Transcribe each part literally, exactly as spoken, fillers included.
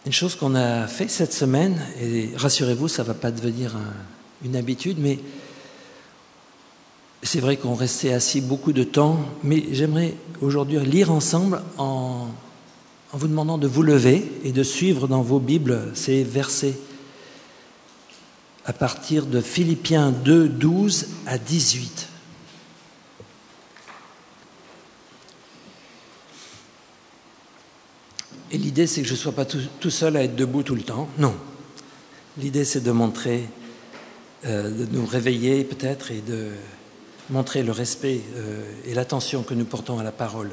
Une chose qu'on a fait cette semaine, et rassurez-vous, ça ne va pas devenir un, une habitude, mais c'est vrai qu'on restait assis beaucoup de temps, mais j'aimerais aujourd'hui lire ensemble en, en vous demandant de vous lever et de suivre dans vos Bibles ces versets à partir de Philippiens deux, douze à dix-huit. Et l'idée, c'est que je ne sois pas tout, tout seul à être debout tout le temps. Non. L'idée, c'est de montrer, euh, de nous réveiller peut-être et de montrer le respect euh, et l'attention que nous portons à la parole.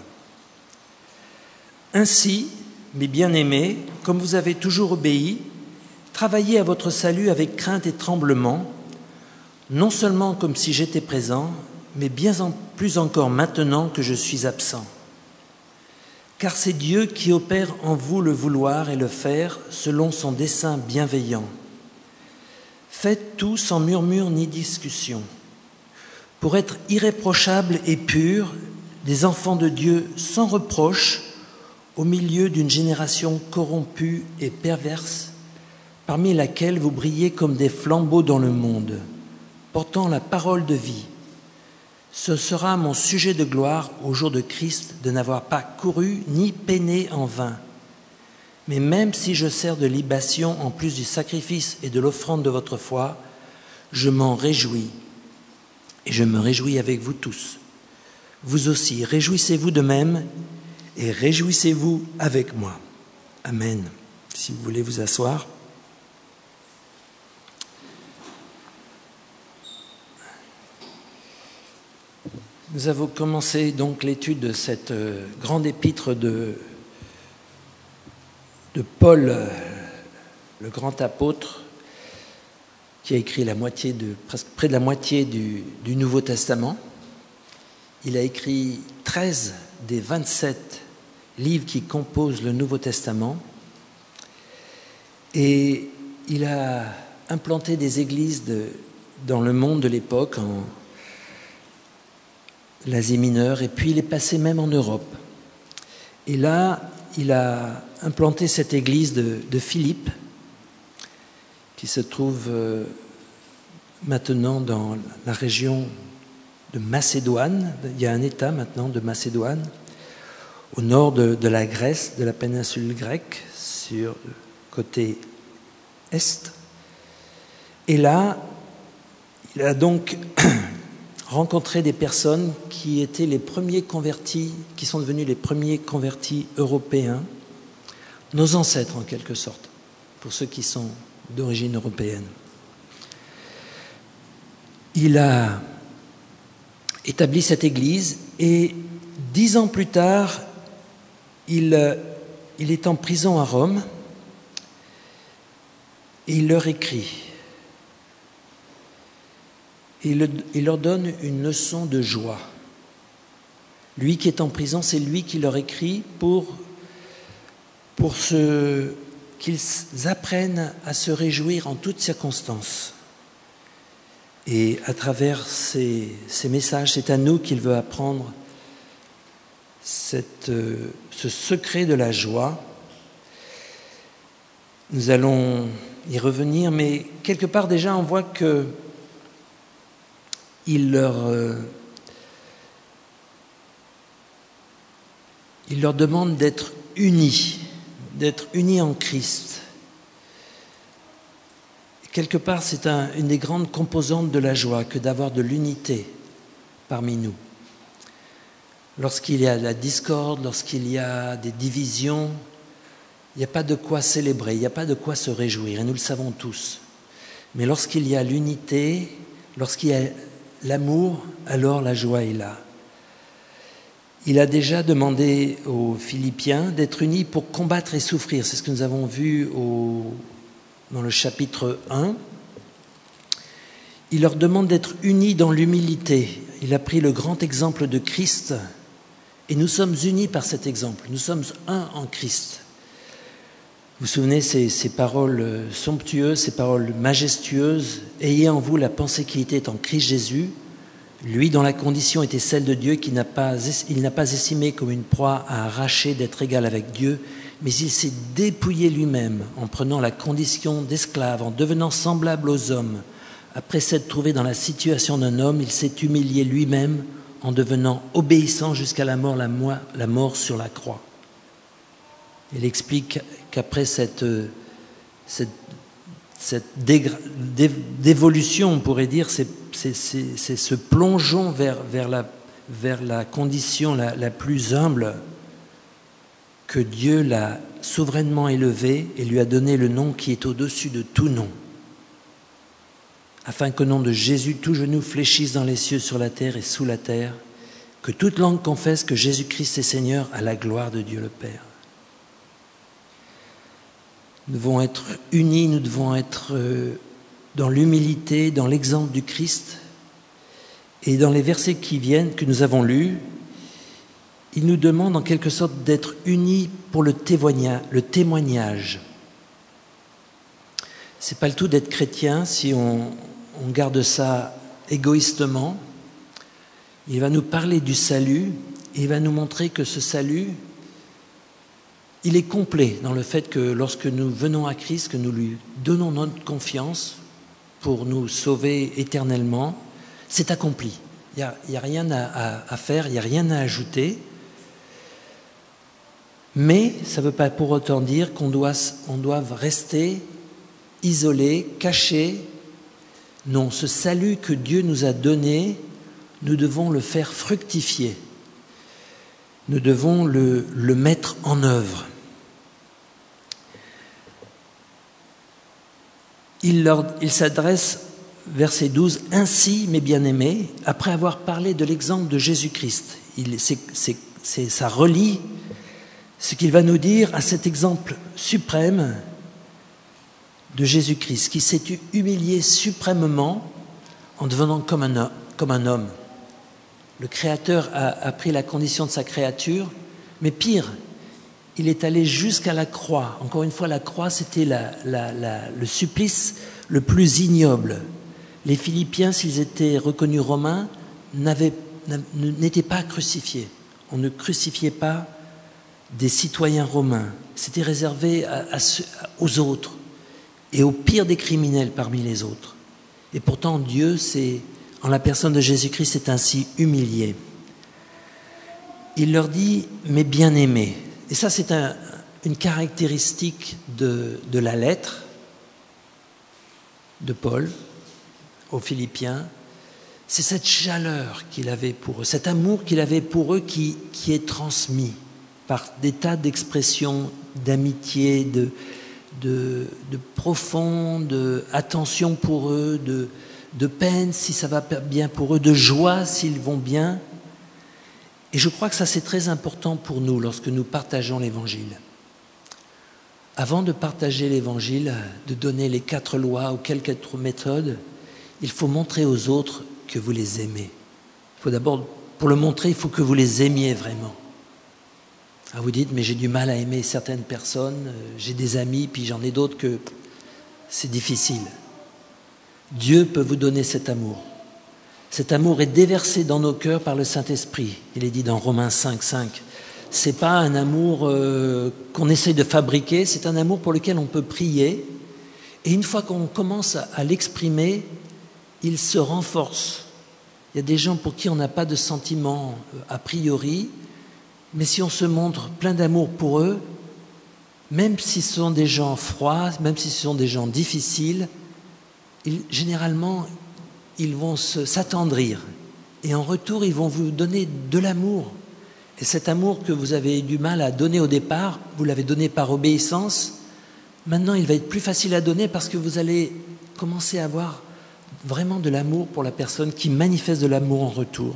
Ainsi, mes bien-aimés, comme vous avez toujours obéi, travaillez à votre salut avec crainte et tremblement, non seulement comme si j'étais présent, mais bien en, plus encore maintenant que je suis absent. Car c'est Dieu qui opère en vous le vouloir et le faire selon son dessein bienveillant. Faites tout sans murmure ni discussion, pour être irréprochables et purs, des enfants de Dieu sans reproche, au milieu d'une génération corrompue et perverse, parmi laquelle vous brillez comme des flambeaux dans le monde, portant la parole de vie. Ce sera mon sujet de gloire au jour de Christ de n'avoir pas couru ni peiné en vain. Mais même si je sers de libation en plus du sacrifice et de l'offrande de votre foi, je m'en réjouis. Et je me réjouis avec vous tous. Vous aussi, réjouissez-vous de même et réjouissez-vous avec moi. Amen. Si vous voulez vous asseoir. Nous avons commencé donc l'étude de cette euh, grande épître de, de Paul, euh, le grand apôtre, qui a écrit la moitié de, presque près de la moitié du, du Nouveau Testament. Il a écrit treize des vingt-sept livres qui composent le Nouveau Testament. Et il a implanté des églises de, dans le monde de l'époque, en l'Asie mineure, et puis il est passé même en Europe. Et là, il a implanté cette église de, de Philippe, qui se trouve euh, maintenant dans la région de Macédoine. Il y a un État maintenant de Macédoine, au nord de, de la Grèce, de la péninsule grecque, sur le côté est. Et là, il a donc rencontré des personnes qui étaient les premiers convertis, qui sont devenus les premiers convertis européens, nos ancêtres en quelque sorte, pour ceux qui sont d'origine européenne. Il a établi cette église et dix ans plus tard, il, il est en prison à Rome et il leur écrit. Il, il leur donne une leçon de joie. Lui qui est en prison, c'est lui qui leur écrit pour, pour ce, qu'ils apprennent à se réjouir en toutes circonstances. Et à travers ces, ces messages, c'est à nous qu'il veut apprendre cette, ce secret de la joie. Nous allons y revenir, mais quelque part déjà on voit que Il leur, euh, il leur demande d'être unis, d'être unis en Christ. Quelque part, c'est un, une des grandes composantes de la joie que d'avoir de l'unité parmi nous. Lorsqu'il y a de la discorde, lorsqu'il y a des divisions, il n'y a pas de quoi célébrer, il n'y a pas de quoi se réjouir, et nous le savons tous. Mais lorsqu'il y a l'unité, lorsqu'il y a l'amour, alors la joie est là. Il a déjà demandé aux Philippiens d'être unis pour combattre et souffrir. C'est ce que nous avons vu au, dans le chapitre un. Il leur demande d'être unis dans l'humilité. Il a pris le grand exemple de Christ et nous sommes unis par cet exemple. Nous sommes un en Christ. Vous vous souvenez ces, ces paroles somptueuses, ces paroles majestueuses. Ayez en vous la pensée qui était en Christ Jésus, lui dont la condition était celle de Dieu, qui n'a pas, il n'a pas estimé comme une proie à arracher d'être égal avec Dieu, mais il s'est dépouillé lui-même en prenant la condition d'esclave, en devenant semblable aux hommes. Après s'être trouvé dans la situation d'un homme, il s'est humilié lui-même en devenant obéissant jusqu'à la mort, la mort, la mort sur la croix. Il explique qu'après cette, cette, cette dégra- dé, dévolution, on pourrait dire, c'est, c'est, c'est, c'est ce plongeon vers, vers, la, vers la condition la, la plus humble, que Dieu l'a souverainement élevé et lui a donné le nom qui est au-dessus de tout nom, afin qu'au nom de Jésus, tout genou fléchisse dans les cieux, sur la terre et sous la terre, que toute langue confesse que Jésus-Christ est Seigneur, à la gloire de Dieu le Père. Nous devons être unis, nous devons être dans l'humilité, dans l'exemple du Christ. Et dans les versets qui viennent, que nous avons lus, il nous demande en quelque sorte d'être unis pour le témoignage. Le témoignage. C'est pas le tout d'être chrétien si on, on garde ça égoïstement. Il va nous parler du salut et il va nous montrer que ce salut, il est complet dans le fait que lorsque nous venons à Christ, que nous lui donnons notre confiance pour nous sauver éternellement, c'est accompli. Il n'y a, il y a rien à, à, à faire, il n'y a rien à ajouter. Mais ça ne veut pas pour autant dire qu'on doit, on doit rester isolé, caché. Non, ce salut que Dieu nous a donné, nous devons le faire fructifier. Nous devons le, le mettre en œuvre. Il, leur, il s'adresse, verset douze, « Ainsi, mes bien-aimés, après avoir parlé de l'exemple de Jésus-Christ, il, c'est, c'est, c'est, ça relie ce qu'il va nous dire à cet exemple suprême de Jésus-Christ, qui s'est humilié suprêmement en devenant comme un, comme un homme. Le Créateur a, a pris la condition de sa créature, mais pire, il est allé jusqu'à la croix. Encore une fois, la croix, c'était la, la, la, le supplice le plus ignoble. Les Philippiens, s'ils étaient reconnus romains, n'avaient, n'étaient pas crucifiés. On ne crucifiait pas des citoyens romains. C'était réservé à, à, aux autres et au pire des criminels parmi les autres. Et pourtant, Dieu, c'est, en la personne de Jésus-Christ, s'est ainsi humilié. Il leur dit « mes bien-aimés ». Et ça, c'est un, une caractéristique de, de la lettre de Paul aux Philippiens. C'est cette chaleur qu'il avait pour eux, cet amour qu'il avait pour eux qui, qui est transmis par des tas d'expressions d'amitié, de, de, de profonde attention pour eux, de, de peine si ça va bien pour eux, de joie s'ils vont bien. Et je crois que ça, c'est très important pour nous lorsque nous partageons l'Évangile. Avant de partager l'Évangile, de donner les quatre lois ou quelques autres méthodes, il faut montrer aux autres que vous les aimez. Il faut d'abord, pour le montrer, il faut que vous les aimiez vraiment. Ah, vous dites, mais j'ai du mal à aimer certaines personnes, j'ai des amis, puis j'en ai d'autres que c'est difficile. Dieu peut vous donner cet amour. Cet amour est déversé dans nos cœurs par le Saint-Esprit. Il est dit dans Romains cinq, cinq. Ce n'est pas un amour euh, qu'on essaye de fabriquer, c'est un amour pour lequel on peut prier. Et une fois qu'on commence à, à l'exprimer, il se renforce. Il y a des gens pour qui on n'a pas de sentiment euh, a priori, mais si on se montre plein d'amour pour eux, même si ce sont des gens froids, même si ce sont des gens difficiles, ils, généralement, ils vont se, s'attendrir. Et en retour, ils vont vous donner de l'amour. Et cet amour que vous avez eu du mal à donner au départ, vous l'avez donné par obéissance, maintenant il va être plus facile à donner parce que vous allez commencer à avoir vraiment de l'amour pour la personne qui manifeste de l'amour en retour.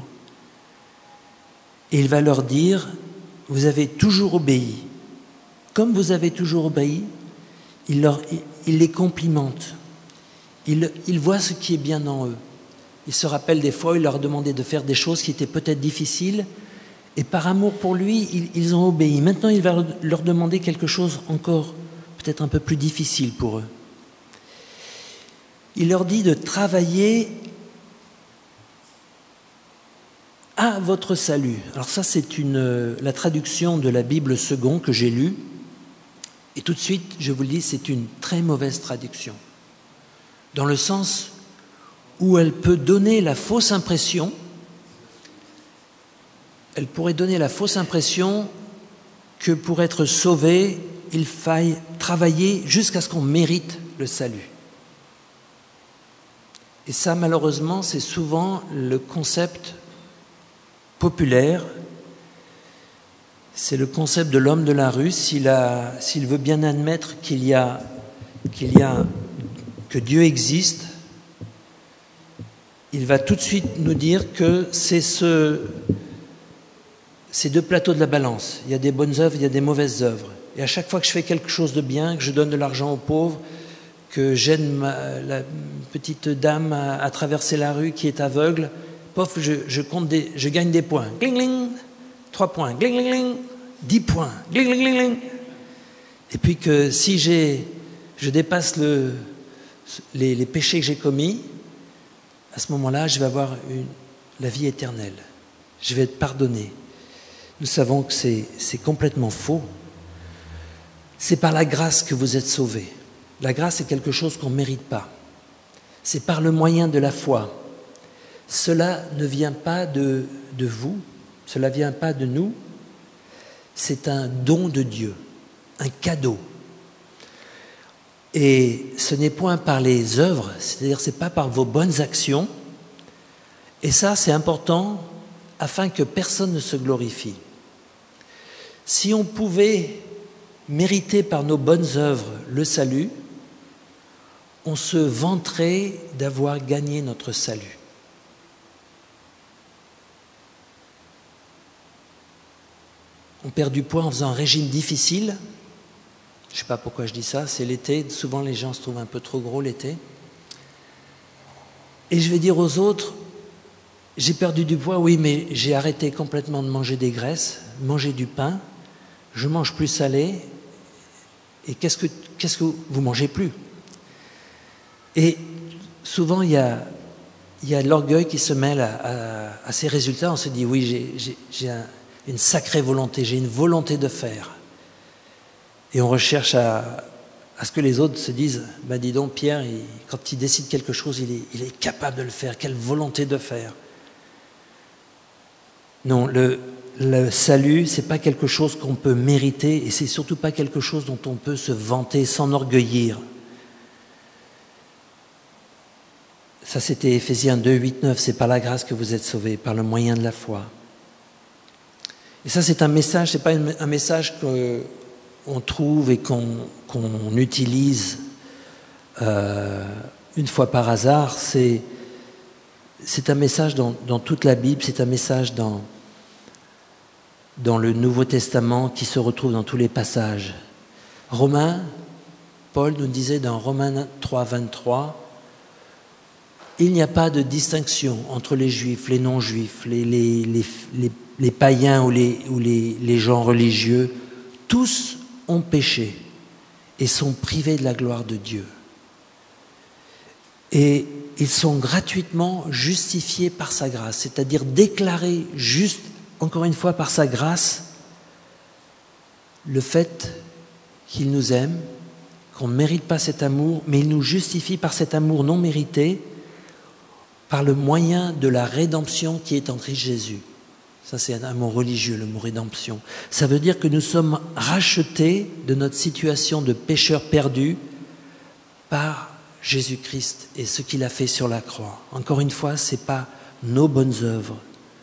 Et il va leur dire, vous avez toujours obéi. Comme vous avez toujours obéi, il, leur, il les complimente. Il, il voit ce qui est bien en eux. Il se rappelle des fois, il leur demandait de faire des choses qui étaient peut-être difficiles, et par amour pour lui, ils, ils ont obéi. Maintenant, il va leur demander quelque chose encore peut-être un peu plus difficile pour eux. Il leur dit de travailler à votre salut. Alors ça, c'est une, la traduction de la Bible second que j'ai lue. Et tout de suite, je vous le dis, c'est une très mauvaise traduction, dans le sens où elle peut donner la fausse impression, elle pourrait donner la fausse impression que pour être sauvé, il faille travailler jusqu'à ce qu'on mérite le salut. Et ça, malheureusement, c'est souvent le concept populaire. C'est le concept de l'homme de la rue. S'il a, s'il veut bien admettre qu'il y a, qu'il y a, que Dieu existe, il va tout de suite nous dire que c'est ce, ces deux plateaux de la balance. Il y a des bonnes œuvres, il y a des mauvaises œuvres. Et à chaque fois que je fais quelque chose de bien, que je donne de l'argent aux pauvres, que j'aide ma, la petite dame à, à traverser la rue qui est aveugle, pof, je, je, compte des, je gagne des points. Gling, gling, trois points. Gling, gling, gling, dix points. Gling, gling, gling, gling. Et puis que si j'ai, je dépasse le, les, les péchés que j'ai commis, à ce moment-là, je vais avoir une, la vie éternelle. Je vais être pardonné. Nous savons que c'est, c'est complètement faux. C'est par la grâce que vous êtes sauvés. La grâce est quelque chose qu'on ne mérite pas. C'est par le moyen de la foi. Cela ne vient pas de, de vous, cela ne vient pas de nous. C'est un don de Dieu, un cadeau. Et ce n'est point par les œuvres, c'est-à-dire ce n'est pas par vos bonnes actions. Et ça, c'est important afin que personne ne se glorifie. Si on pouvait mériter par nos bonnes œuvres le salut, on se vanterait d'avoir gagné notre salut. On perd du poids en faisant un régime difficile. Je ne sais pas pourquoi je dis ça, c'est l'été. Souvent, les gens se trouvent un peu trop gros l'été. Et je vais dire aux autres, j'ai perdu du poids, oui, mais j'ai arrêté complètement de manger des graisses, manger du pain. Je mange plus salé. Et qu'est-ce que, qu'est-ce que vous mangez plus? Et souvent, il y a, il y a de l'orgueil qui se mêle à, à, à ces résultats. On se dit, oui, j'ai, j'ai, j'ai un, une sacrée volonté, j'ai une volonté de faire. Et on recherche à, à ce que les autres se disent, ben dis donc, Pierre, il, quand il décide quelque chose, il est, il est capable de le faire. Quelle volonté de faire. Non, le, le salut, c'est pas quelque chose qu'on peut mériter et c'est surtout pas quelque chose dont on peut se vanter, s'enorgueillir. Ça, c'était Éphésiens deux, huit, neuf. C'est par la grâce que vous êtes sauvés, par le moyen de la foi. Et ça, c'est un message, c'est pas un message qu'on trouve et qu'on, qu'on utilise euh, une fois par hasard. C'est, c'est un message dans, dans toute la Bible, c'est un message dans, dans le Nouveau Testament qui se retrouve dans tous les passages. Romains, Paul nous disait dans Romains trois, vingt-trois, il n'y a pas de distinction entre les juifs, les non-juifs, les, les, les, les, les païens ou, les, ou les, les gens religieux. Tous ont péché et sont privés de la gloire de Dieu. Et ils sont gratuitement justifiés par sa grâce, c'est-à-dire déclarés juste, encore une fois, par sa grâce, le fait qu'il nous aime, qu'on ne mérite pas cet amour, mais il nous justifie par cet amour non mérité, par le moyen de la rédemption qui est en Christ Jésus. Ça, c'est un mot religieux, le mot rédemption. Ça veut dire que nous sommes rachetés de notre situation de pécheurs perdus par Jésus-Christ et ce qu'il a fait sur la croix. Encore une fois, ce n'est pas nos bonnes œuvres.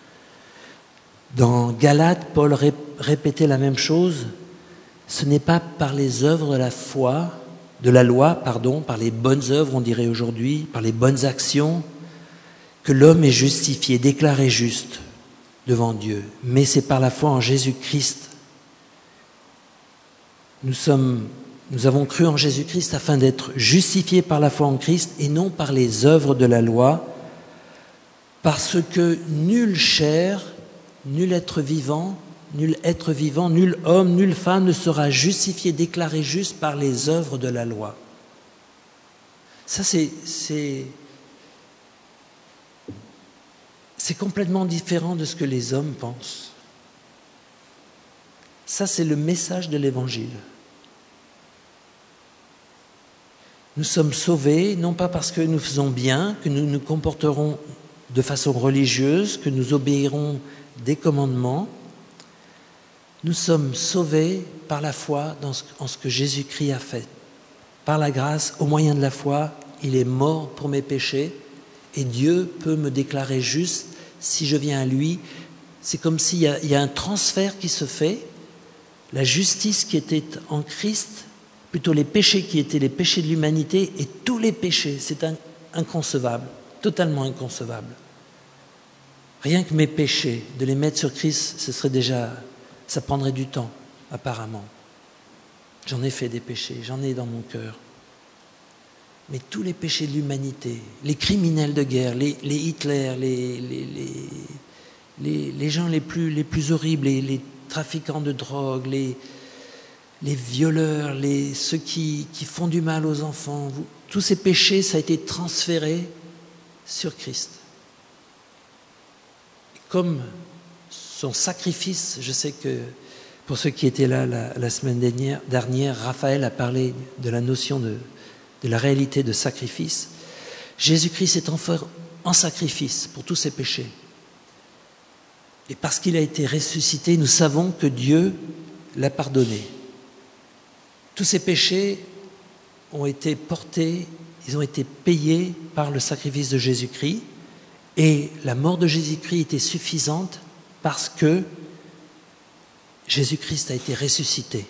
Dans Galates, Paul répétait la même chose. Ce n'est pas par les œuvres de la foi, de la loi, pardon, par les bonnes œuvres, on dirait aujourd'hui, par les bonnes actions, que l'homme est justifié, déclaré juste devant Dieu. Mais c'est par la foi en Jésus-Christ. Nous sommes, nous avons cru en Jésus-Christ afin d'être justifiés par la foi en Christ et non par les œuvres de la loi, parce que nulle chair, nul être vivant, nul être vivant, nul homme, nulle femme ne sera justifié, déclaré juste par les œuvres de la loi. Ça, c'est... c'est C'est complètement différent de ce que les hommes pensent. Ça, c'est le message de l'Évangile. Nous sommes sauvés, non pas parce que nous faisons bien, que nous nous comporterons de façon religieuse, que nous obéirons des commandements. Nous sommes sauvés par la foi dans ce, en ce que Jésus-Christ a fait. Par la grâce, au moyen de la foi, il est mort pour mes péchés et Dieu peut me déclarer juste si je viens à lui. C'est comme s'il y a, il y a un transfert qui se fait. La justice qui était en Christ, plutôt les péchés qui étaient les péchés de l'humanité et tous les péchés, c'est un, inconcevable, totalement inconcevable. Rien que mes péchés, de les mettre sur Christ, ce serait déjà, ça prendrait du temps, apparemment. J'en ai fait des péchés, j'en ai dans mon cœur. Mais tous les péchés de l'humanité, les criminels de guerre, les, les Hitler, les, les, les, les, les gens les plus, les plus horribles, les, les trafiquants de drogue, les, les violeurs, les, ceux qui, qui font du mal aux enfants, vous, tous ces péchés, ça a été transféré sur Christ. Et comme son sacrifice, je sais que pour ceux qui étaient là la, la semaine dernière, dernière, Raphaël a parlé de la notion de, de la réalité de sacrifice. Jésus-Christ est offert en sacrifice pour tous ses péchés. Et parce qu'il a été ressuscité, nous savons que Dieu l'a pardonné. Tous ces péchés ont été portés, ils ont été payés par le sacrifice de Jésus-Christ. Et la mort de Jésus-Christ était suffisante parce que Jésus-Christ a été ressuscité.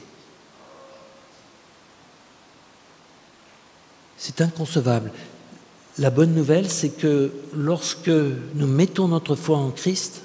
C'est inconcevable. La bonne nouvelle, c'est que lorsque nous mettons notre foi en Christ,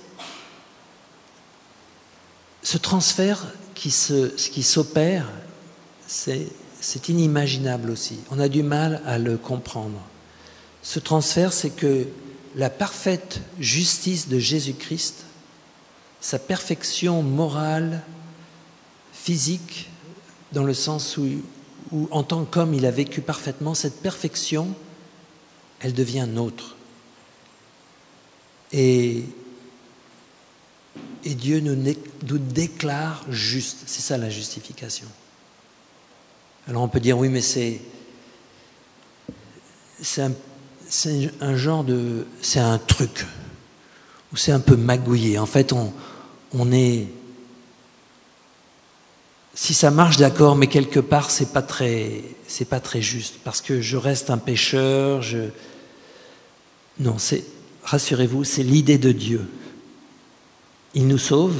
ce transfert qui, se, qui s'opère, c'est, c'est inimaginable aussi. On a du mal à le comprendre. Ce transfert, c'est que la parfaite justice de Jésus-Christ, sa perfection morale, physique, dans le sens où, où en tant qu'homme, il a vécu parfaitement, cette perfection, elle devient nôtre. Et, et Dieu nous, nous déclare juste. C'est ça la justification. Alors on peut dire, oui, mais c'est, c'est, un, c'est un genre de... c'est un truc, ou c'est un peu magouillé. En fait, on, on est... Si ça marche, d'accord, mais quelque part, c'est pas très, c'est pas très juste, parce que je reste un pécheur, je... Non, c'est, rassurez-vous, c'est l'idée de Dieu. Il nous sauve,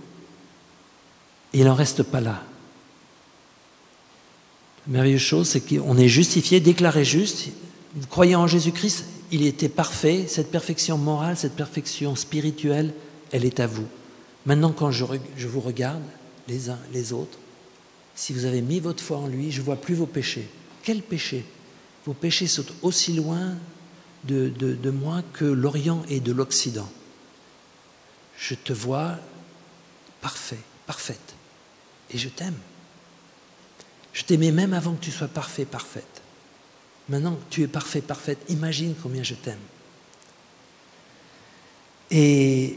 et il n'en reste pas là. La merveilleuse chose, c'est qu'on est justifié, déclaré juste. Vous croyez en Jésus-Christ, il était parfait, cette perfection morale, cette perfection spirituelle, elle est à vous. Maintenant, quand je, je vous regarde, les uns, les autres, si vous avez mis votre foi en lui, je ne vois plus vos péchés. Quels péchés? Vos péchés sont aussi loin de, de, de moi que l'Orient et de l'Occident. Je te vois parfait, parfaite. Et je t'aime. Je t'aimais même avant que tu sois parfait, parfaite. Maintenant que tu es parfait, parfaite, imagine combien je t'aime. Et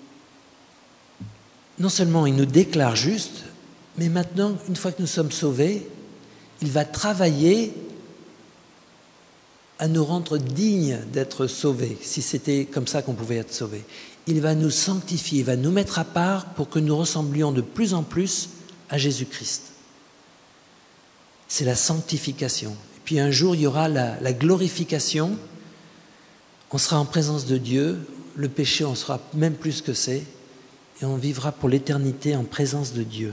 non seulement il nous déclare juste, mais maintenant, une fois que nous sommes sauvés, il va travailler à nous rendre dignes d'être sauvés, si c'était comme ça qu'on pouvait être sauvés. Il va nous sanctifier, il va nous mettre à part pour que nous ressemblions de plus en plus à Jésus-Christ. C'est la sanctification. Et puis un jour, il y aura la, la glorification. On sera en présence de Dieu. Le péché, on sera même plus que c'est. Et on vivra pour l'éternité en présence de Dieu.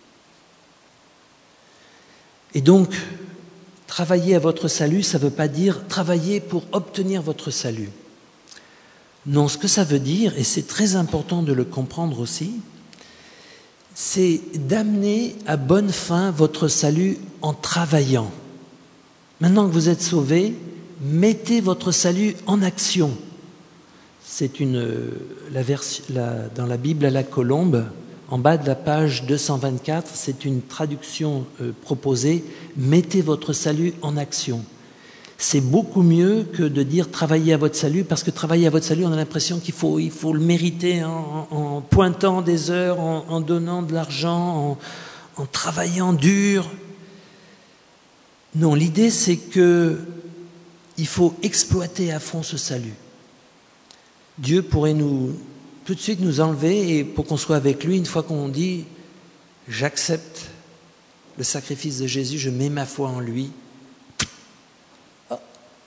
Et donc, travailler à votre salut, ça ne veut pas dire travailler pour obtenir votre salut. Non, ce que ça veut dire, et c'est très important de le comprendre aussi, c'est d'amener à bonne fin votre salut en travaillant. Maintenant que vous êtes sauvés, mettez votre salut en action. C'est une, la version, la, dans la Bible à la colombe, en bas de la page deux cent vingt-quatre, c'est une traduction euh, proposée, mettez votre salut en action. C'est beaucoup mieux que de dire travailler à votre salut, parce que travailler à votre salut, on a l'impression qu'il faut, il faut le mériter en, en, en pointant des heures, en, en donnant de l'argent, en, en travaillant dur. Non, l'idée c'est que il faut exploiter à fond ce salut. Dieu pourrait nous tout de suite nous enlever et pour qu'on soit avec lui, une fois qu'on dit « j'accepte le sacrifice de Jésus, je mets ma foi en lui », oh.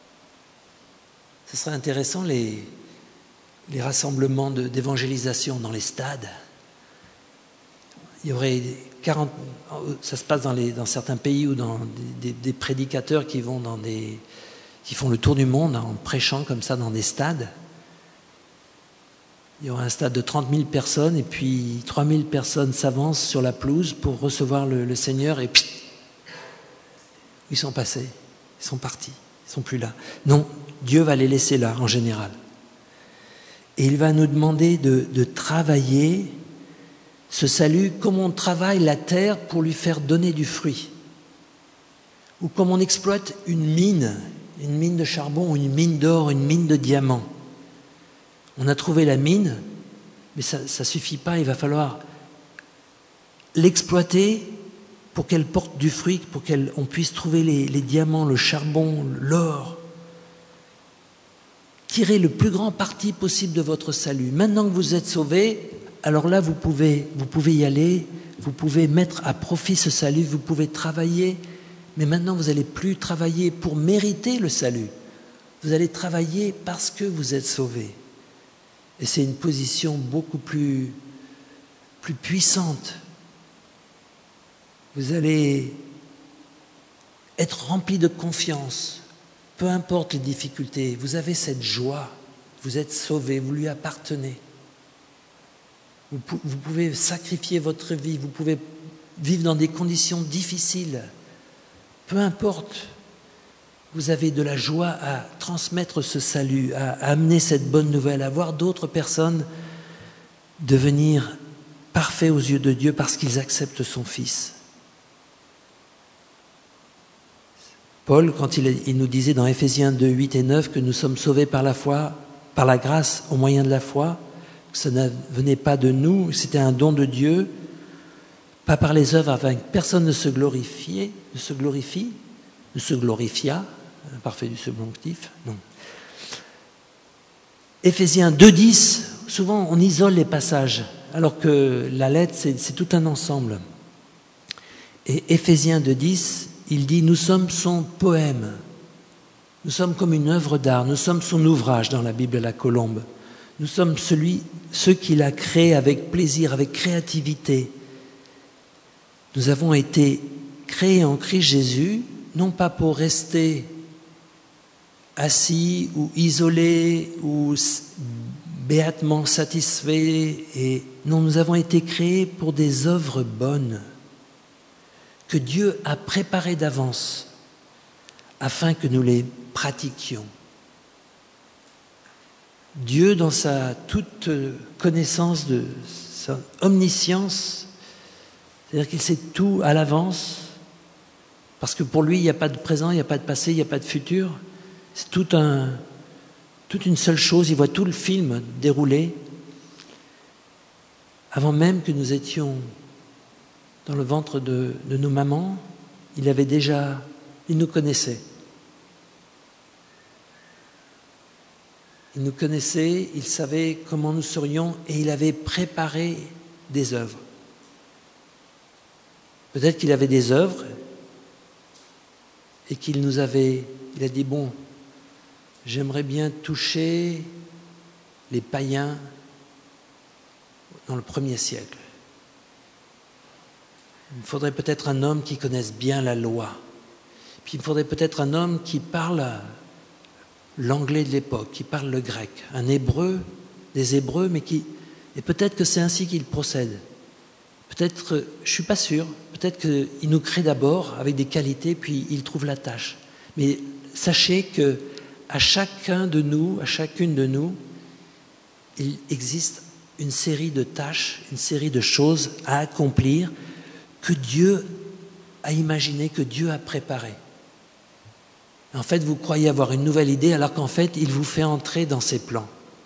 Ce serait intéressant les, les rassemblements de, d'évangélisation dans les stades. Il y aurait quarante, ça se passe dans, les, dans certains pays ou dans des, des, des prédicateurs qui vont dans des, qui font le tour du monde en prêchant comme ça dans des stades. Il y aura un stade de trente mille personnes et puis trois mille personnes s'avancent sur la pelouse pour recevoir le, le Seigneur et pff, ils sont passés, ils sont partis, ils ne sont plus là. Non, Dieu va les laisser là en général. Et il va nous demander de, de travailler ce salut comme on travaille la terre pour lui faire donner du fruit. Ou comme on exploite une mine, une mine de charbon, une mine d'or, une mine de diamants. On a trouvé la mine, mais ça ne suffit pas, il va falloir l'exploiter pour qu'elle porte du fruit, pour qu'on puisse trouver les, les diamants, le charbon, l'or. Tirez le plus grand parti possible de votre salut. Maintenant que vous êtes sauvés, alors là, vous pouvez, vous pouvez y aller, vous pouvez mettre à profit ce salut, vous pouvez travailler, mais maintenant vous n'allez plus travailler pour mériter le salut. Vous allez travailler parce que vous êtes sauvés. Et c'est une position beaucoup plus, plus puissante. Vous allez être rempli de confiance, peu importe les difficultés. Vous avez cette joie, vous êtes sauvés, vous lui appartenez. Vous, vous pouvez sacrifier votre vie, vous pouvez vivre dans des conditions difficiles. Peu importe. Vous avez de la joie à transmettre ce salut, à amener cette bonne nouvelle, à voir d'autres personnes devenir parfaits aux yeux de Dieu parce qu'ils acceptent son Fils. Paul, quand il, il nous disait dans Éphésiens deux, huit et neuf que nous sommes sauvés par la foi, par la grâce au moyen de la foi, que ça ne venait pas de nous, c'était un don de Dieu, pas par les œuvres afin que personne ne se glorifiait, ne se glorifie, ne se glorifia, parfait du subjonctif, non. Éphésiens deux dix, souvent on isole les passages, alors que la lettre c'est, c'est tout un ensemble. Et Éphésiens deux dix, il dit « Nous sommes son poème, nous sommes comme une œuvre d'art, nous sommes son ouvrage dans la Bible à la Colombe. Nous sommes celui, ceux qu'il a créés avec plaisir, avec créativité. Nous avons été créés en Christ Jésus, non pas pour rester assis ou isolés ou béatement satisfaits. Et non, nous avons été créés pour des œuvres bonnes que Dieu a préparées d'avance afin que nous les pratiquions. Dieu, dans sa toute connaissance de sa omniscience, c'est-à-dire qu'il sait tout à l'avance, parce que pour lui, il n'y a pas de présent, il n'y a pas de passé, il n'y a pas de futur. C'est tout un, toute une seule chose, il voit tout le film dérouler. Avant même que nous étions dans le ventre de, de nos mamans, il avait déjà, il nous connaissait. Il nous connaissait, il savait comment nous serions et il avait préparé des œuvres. Peut-être qu'il avait des œuvres et qu'il nous avait, il a dit, bon, j'aimerais bien toucher les païens dans le premier siècle. Il me faudrait peut-être un homme qui connaisse bien la loi. Puis il me faudrait peut-être un homme qui parle l'anglais de l'époque, qui parle le grec, un hébreu, des hébreux, mais qui... Et peut-être que c'est ainsi qu'il procède. Peut-être, je ne suis pas sûr, peut-être qu'il nous crée d'abord avec des qualités, puis il trouve la tâche. Mais sachez que à chacun de nous, à chacune de nous, il existe une série de tâches, une série de choses à accomplir que Dieu a imaginé, que Dieu a préparé. En fait, vous croyez avoir une nouvelle idée, alors qu'en fait, il vous fait entrer dans ses plans.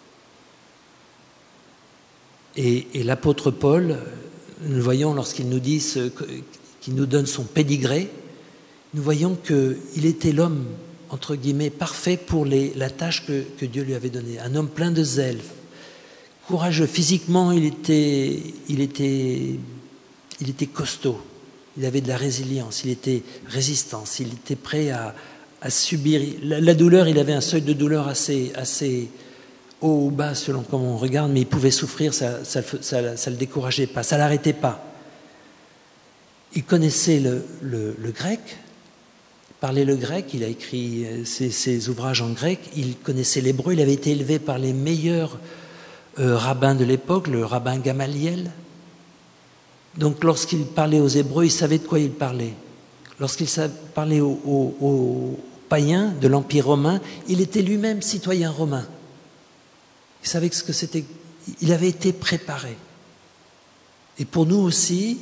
Et, et l'apôtre Paul, nous le voyons lorsqu'il nous dit, ce, qu'il nous donne son pédigré, nous voyons qu'il était l'homme, entre guillemets, parfait pour les, la tâche que, que Dieu lui avait donnée. Un homme plein de zèle, courageux. Physiquement, il était, il était, il était costaud. Il avait de la résilience, il était résistant, il était prêt à, à subir. La, la douleur, il avait un seuil de douleur assez, assez haut ou bas selon comment on regarde, mais il pouvait souffrir, ça ne le décourageait pas, ça ne l'arrêtait pas. Il connaissait le, le, le grec, il parlait le grec, il a écrit ses, ses ouvrages en grec, il connaissait l'hébreu, il avait été élevé par les meilleurs euh, rabbins de l'époque, le rabbin Gamaliel. Donc lorsqu'il parlait aux Hébreux, il savait de quoi il parlait. Lorsqu'il parlait aux, aux, aux païens de l'Empire romain, il était lui-même citoyen romain. Il savait ce que c'était. Il avait été préparé. Et pour nous aussi,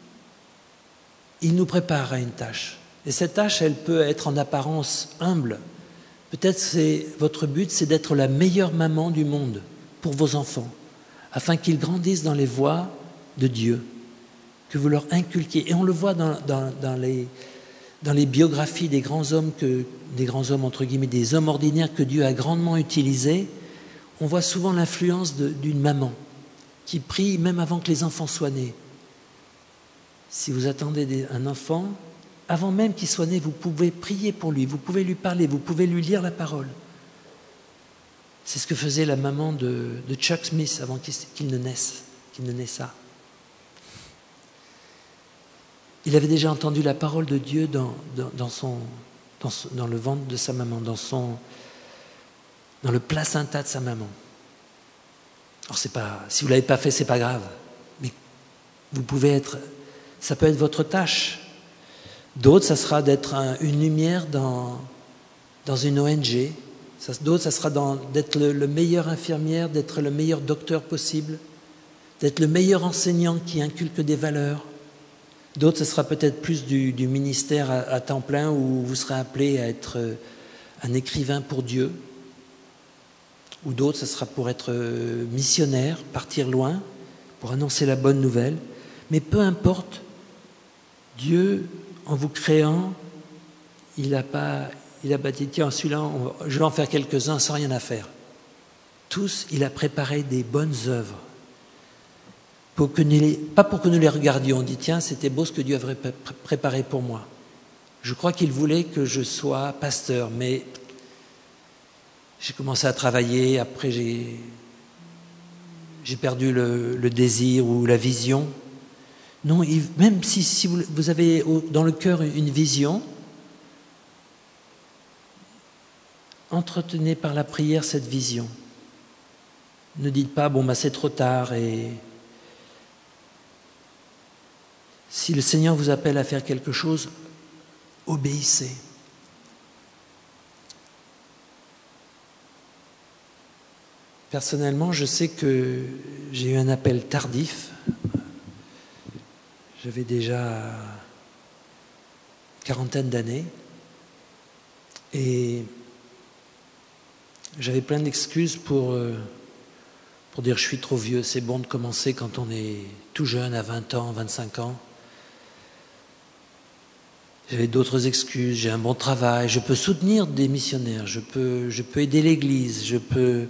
il nous prépare à une tâche. Et cette tâche, elle peut être en apparence humble. Peut-être c'est votre but, c'est d'être la meilleure maman du monde pour vos enfants, afin qu'ils grandissent dans les voies de Dieu, que vous leur inculquiez. Et on le voit dans, dans, dans, les, dans les biographies des grands hommes, que, des grands hommes entre guillemets, des hommes ordinaires que Dieu a grandement utilisés. On voit souvent l'influence d'une maman qui prie même avant que les enfants soient nés. Si vous attendez des, un enfant, avant même qu'il soit né, vous pouvez prier pour lui, vous pouvez lui parler, vous pouvez lui lire la parole. C'est ce que faisait la maman de, de Chuck Smith avant qu'il, qu'il ne naisse, qu'il ne naissât. Il avait déjà entendu la parole de Dieu dans, dans, dans, son, dans, son, dans le ventre de sa maman, dans, son, dans le placenta de sa maman. Alors c'est pas, si vous ne l'avez pas fait, c'est pas grave. Mais vous pouvez être, ça peut être votre tâche. D'autres, ça sera d'être un, une lumière dans, dans une O N G. Ça, d'autres, ça sera dans, d'être le, le meilleur infirmière, d'être le meilleur docteur possible, d'être le meilleur enseignant qui inculque des valeurs. D'autres, ce sera peut-être plus du, du ministère à, à temps plein où vous serez appelé à être un écrivain pour Dieu. Ou d'autres, ce sera pour être missionnaire, partir loin, pour annoncer la bonne nouvelle. Mais peu importe, Dieu, en vous créant, il n'a pas, il a pas dit, tiens, celui-là, on, je vais en faire quelques-uns sans rien à faire. Tous, il a préparé des bonnes œuvres. Pour que nous les, pas pour que nous les regardions, on dit tiens, c'était beau ce que Dieu avait préparé pour moi. Je crois qu'il voulait que je sois pasteur, mais j'ai commencé à travailler, après j'ai, j'ai perdu le, le désir ou la vision. Non, il, même si, si vous, vous avez dans le cœur une vision, entretenez par la prière cette vision. Ne dites pas, bon, bah, c'est trop tard et... Si le Seigneur vous appelle à faire quelque chose, obéissez. Personnellement, je sais que j'ai eu un appel tardif. J'avais déjà une quarantaine d'années et j'avais plein d'excuses pour, pour dire je suis trop vieux, c'est bon de commencer quand on est tout jeune, à vingt ans, vingt-cinq ans. J'avais d'autres excuses, j'ai un bon travail, je peux soutenir des missionnaires, je peux, je peux aider l'Église, je peux...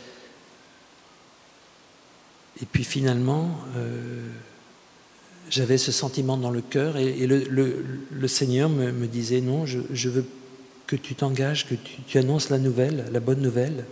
Et puis finalement, euh, j'avais ce sentiment dans le cœur et, et le, le, le Seigneur me, me disait non, je, je veux que tu t'engages, que tu, tu annonces la nouvelle, la bonne nouvelle.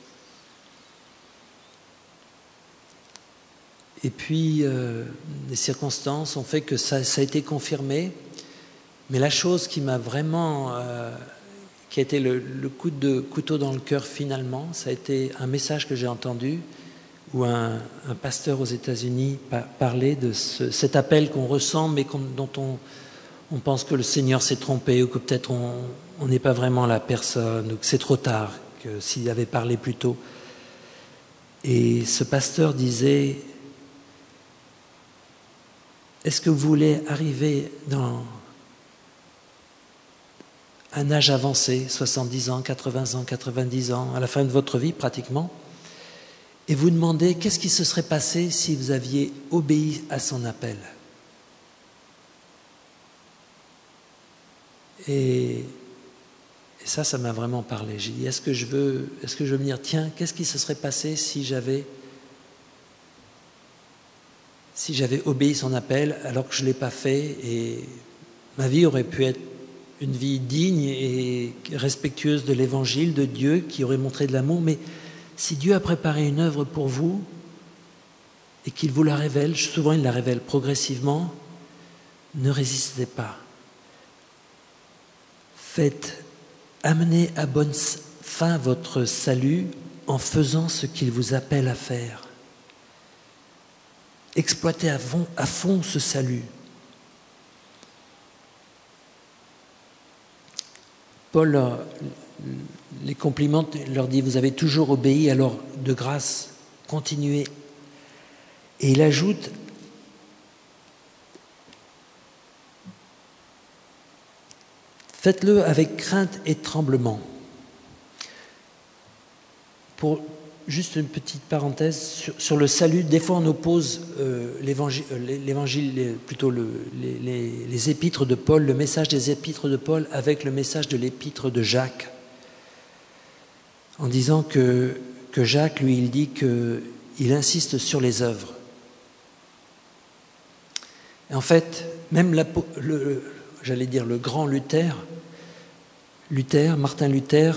Et puis, euh, les circonstances ont fait que ça, ça a été confirmé. Mais la chose qui m'a vraiment, euh, qui a été le, le coup de couteau dans le cœur finalement, ça a été un message que j'ai entendu où un, un pasteur aux États-Unis pa- parlait de ce, cet appel qu'on ressent, mais qu'on, dont on, on pense que le Seigneur s'est trompé ou que peut-être on n'est pas vraiment la personne ou que c'est trop tard, que s'il avait parlé plus tôt. Et ce pasteur disait, est-ce que vous voulez arriver dans un âge avancé, soixante-dix ans, quatre-vingts ans, quatre-vingt-dix ans, à la fin de votre vie pratiquement, et vous demandez qu'est-ce qui se serait passé si vous aviez obéi à son appel. Et, et ça, ça m'a vraiment parlé. J'ai dit, est-ce que je veux, est-ce que je veux me dire, tiens, qu'est-ce qui se serait passé si j'avais, si j'avais obéi son appel alors que je ne l'ai pas fait, et ma vie aurait pu être une vie digne et respectueuse de l'évangile de Dieu, qui aurait montré de l'amour. Mais si Dieu a préparé une œuvre pour vous et qu'il vous la révèle, souvent il la révèle progressivement, ne résistez pas. Faites, amenez à bonne fin votre salut en faisant ce qu'il vous appelle à faire. Exploitez à fond, à fond ce salut. Paul leur, les complimente, leur dit, vous avez toujours obéi, alors de grâce, continuez. Et il ajoute, faites-le avec crainte et tremblement. Pour juste une petite parenthèse sur, sur le salut, des fois on oppose euh, l'évangile, l'évangile, plutôt le, les, les, les épîtres de Paul, le message des épîtres de Paul avec le message de l'épître de Jacques, en disant que, que Jacques, lui, il dit qu'il insiste sur les œuvres. Et en fait, même la, le, j'allais dire le grand Luther, Luther, Martin Luther,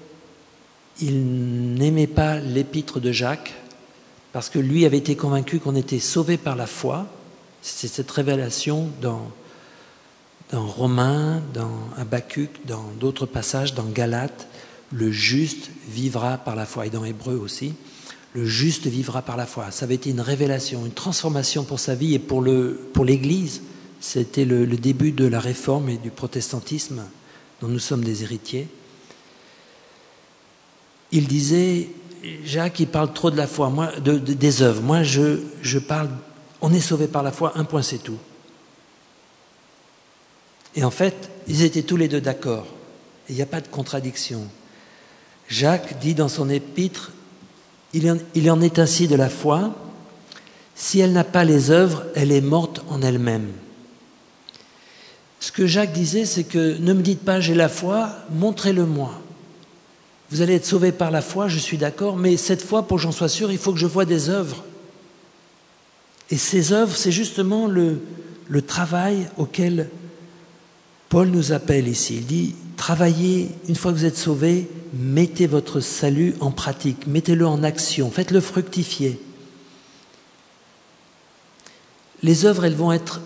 il n'aimait pas l'épître de Jacques parce que lui avait été convaincu qu'on était sauvé par la foi. C'est cette révélation dans, dans Romains, dans Habacuc, dans d'autres passages, dans Galates, le juste vivra par la foi, et dans Hébreux aussi, le juste vivra par la foi. Ça avait été une révélation, une transformation pour sa vie et pour, le, pour l'Église. C'était le, le début de la réforme et du protestantisme dont nous sommes des héritiers. Il disait, Jacques, il parle trop de la foi, moi, de, de, des œuvres. Moi, je, je parle, on est sauvé par la foi, un point, c'est tout. Et en fait, ils étaient tous les deux d'accord. Il n'y a pas de contradiction. Jacques dit dans son épître, il en, il en est ainsi de la foi, si elle n'a pas les œuvres, elle est morte en elle-même. Ce que Jacques disait, c'est que ne me dites pas j'ai la foi, montrez-le-moi. Vous allez être sauvés par la foi, je suis d'accord, mais cette fois, pour que j'en sois sûr, il faut que je voie des œuvres. Et ces œuvres, c'est justement le, le travail auquel Paul nous appelle ici. Il dit, travaillez, une fois que vous êtes sauvés, mettez votre salut en pratique, mettez-le en action, faites-le fructifier. Les œuvres, elles vont être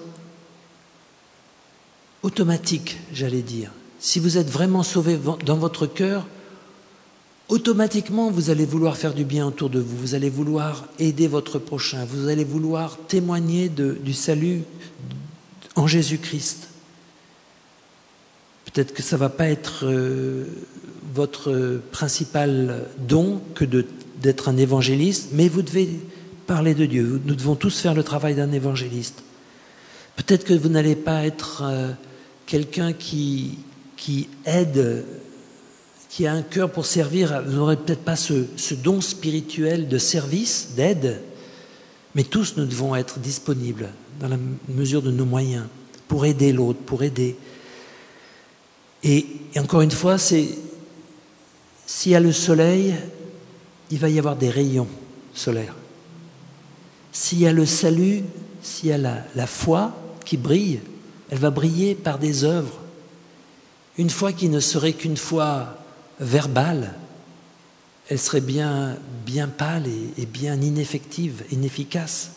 automatiques, j'allais dire. Si vous êtes vraiment sauvés dans votre cœur, automatiquement, vous allez vouloir faire du bien autour de vous, vous allez vouloir aider votre prochain, vous allez vouloir témoigner de, du salut en Jésus-Christ. Peut-être que ça ne va pas être euh, votre principal don que de, d'être un évangéliste, mais vous devez parler de Dieu. Nous devons tous faire le travail d'un évangéliste. Peut-être que vous n'allez pas être euh, quelqu'un qui, qui aide, qui a un cœur pour servir. Vous n'aurez peut-être pas ce, ce don spirituel de service, d'aide, mais tous nous devons être disponibles dans la mesure de nos moyens pour aider l'autre, pour aider. Et, et encore une fois, c'est, s'il y a le soleil, il va y avoir des rayons solaires. S'il y a le salut, s'il y a la, la foi qui brille, elle va briller par des œuvres. Une foi qui ne serait qu'une foi verbale, elle serait bien, bien pâle et, et bien ineffective, inefficace.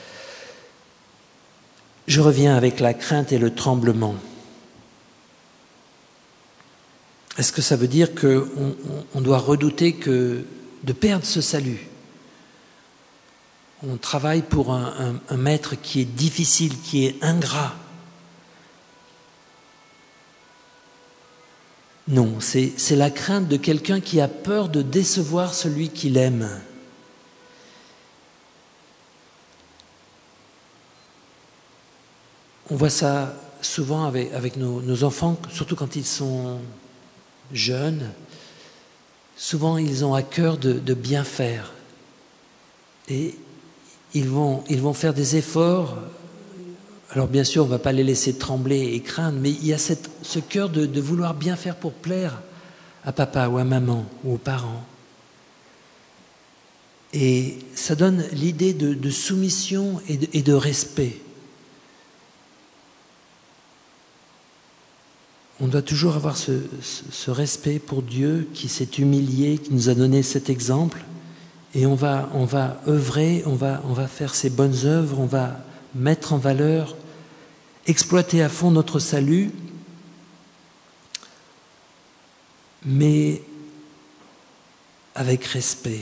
Je reviens avec la crainte et le tremblement. Est-ce que ça veut dire qu'on on doit redouter que de perdre ce salut? On travaille pour un, un, un maître qui est difficile, qui est ingrat. Non, c'est, c'est la crainte de quelqu'un qui a peur de décevoir celui qu'il aime. On voit ça souvent avec, avec nos, nos enfants, surtout quand ils sont jeunes. Souvent, ils ont à cœur de, de bien faire. Et ils vont, ils vont faire des efforts Alors bien sûr, on ne va pas les laisser trembler et craindre, mais il y a cette, ce cœur de, de vouloir bien faire pour plaire à papa ou à maman ou aux parents. Et ça donne l'idée de, de soumission et de, et de respect. On doit toujours avoir ce, ce, ce respect pour Dieu qui s'est humilié, qui nous a donné cet exemple. Et on va, on va œuvrer, on va, on va faire ces bonnes œuvres, on va mettre en valeur, exploiter à fond notre salut, mais avec respect.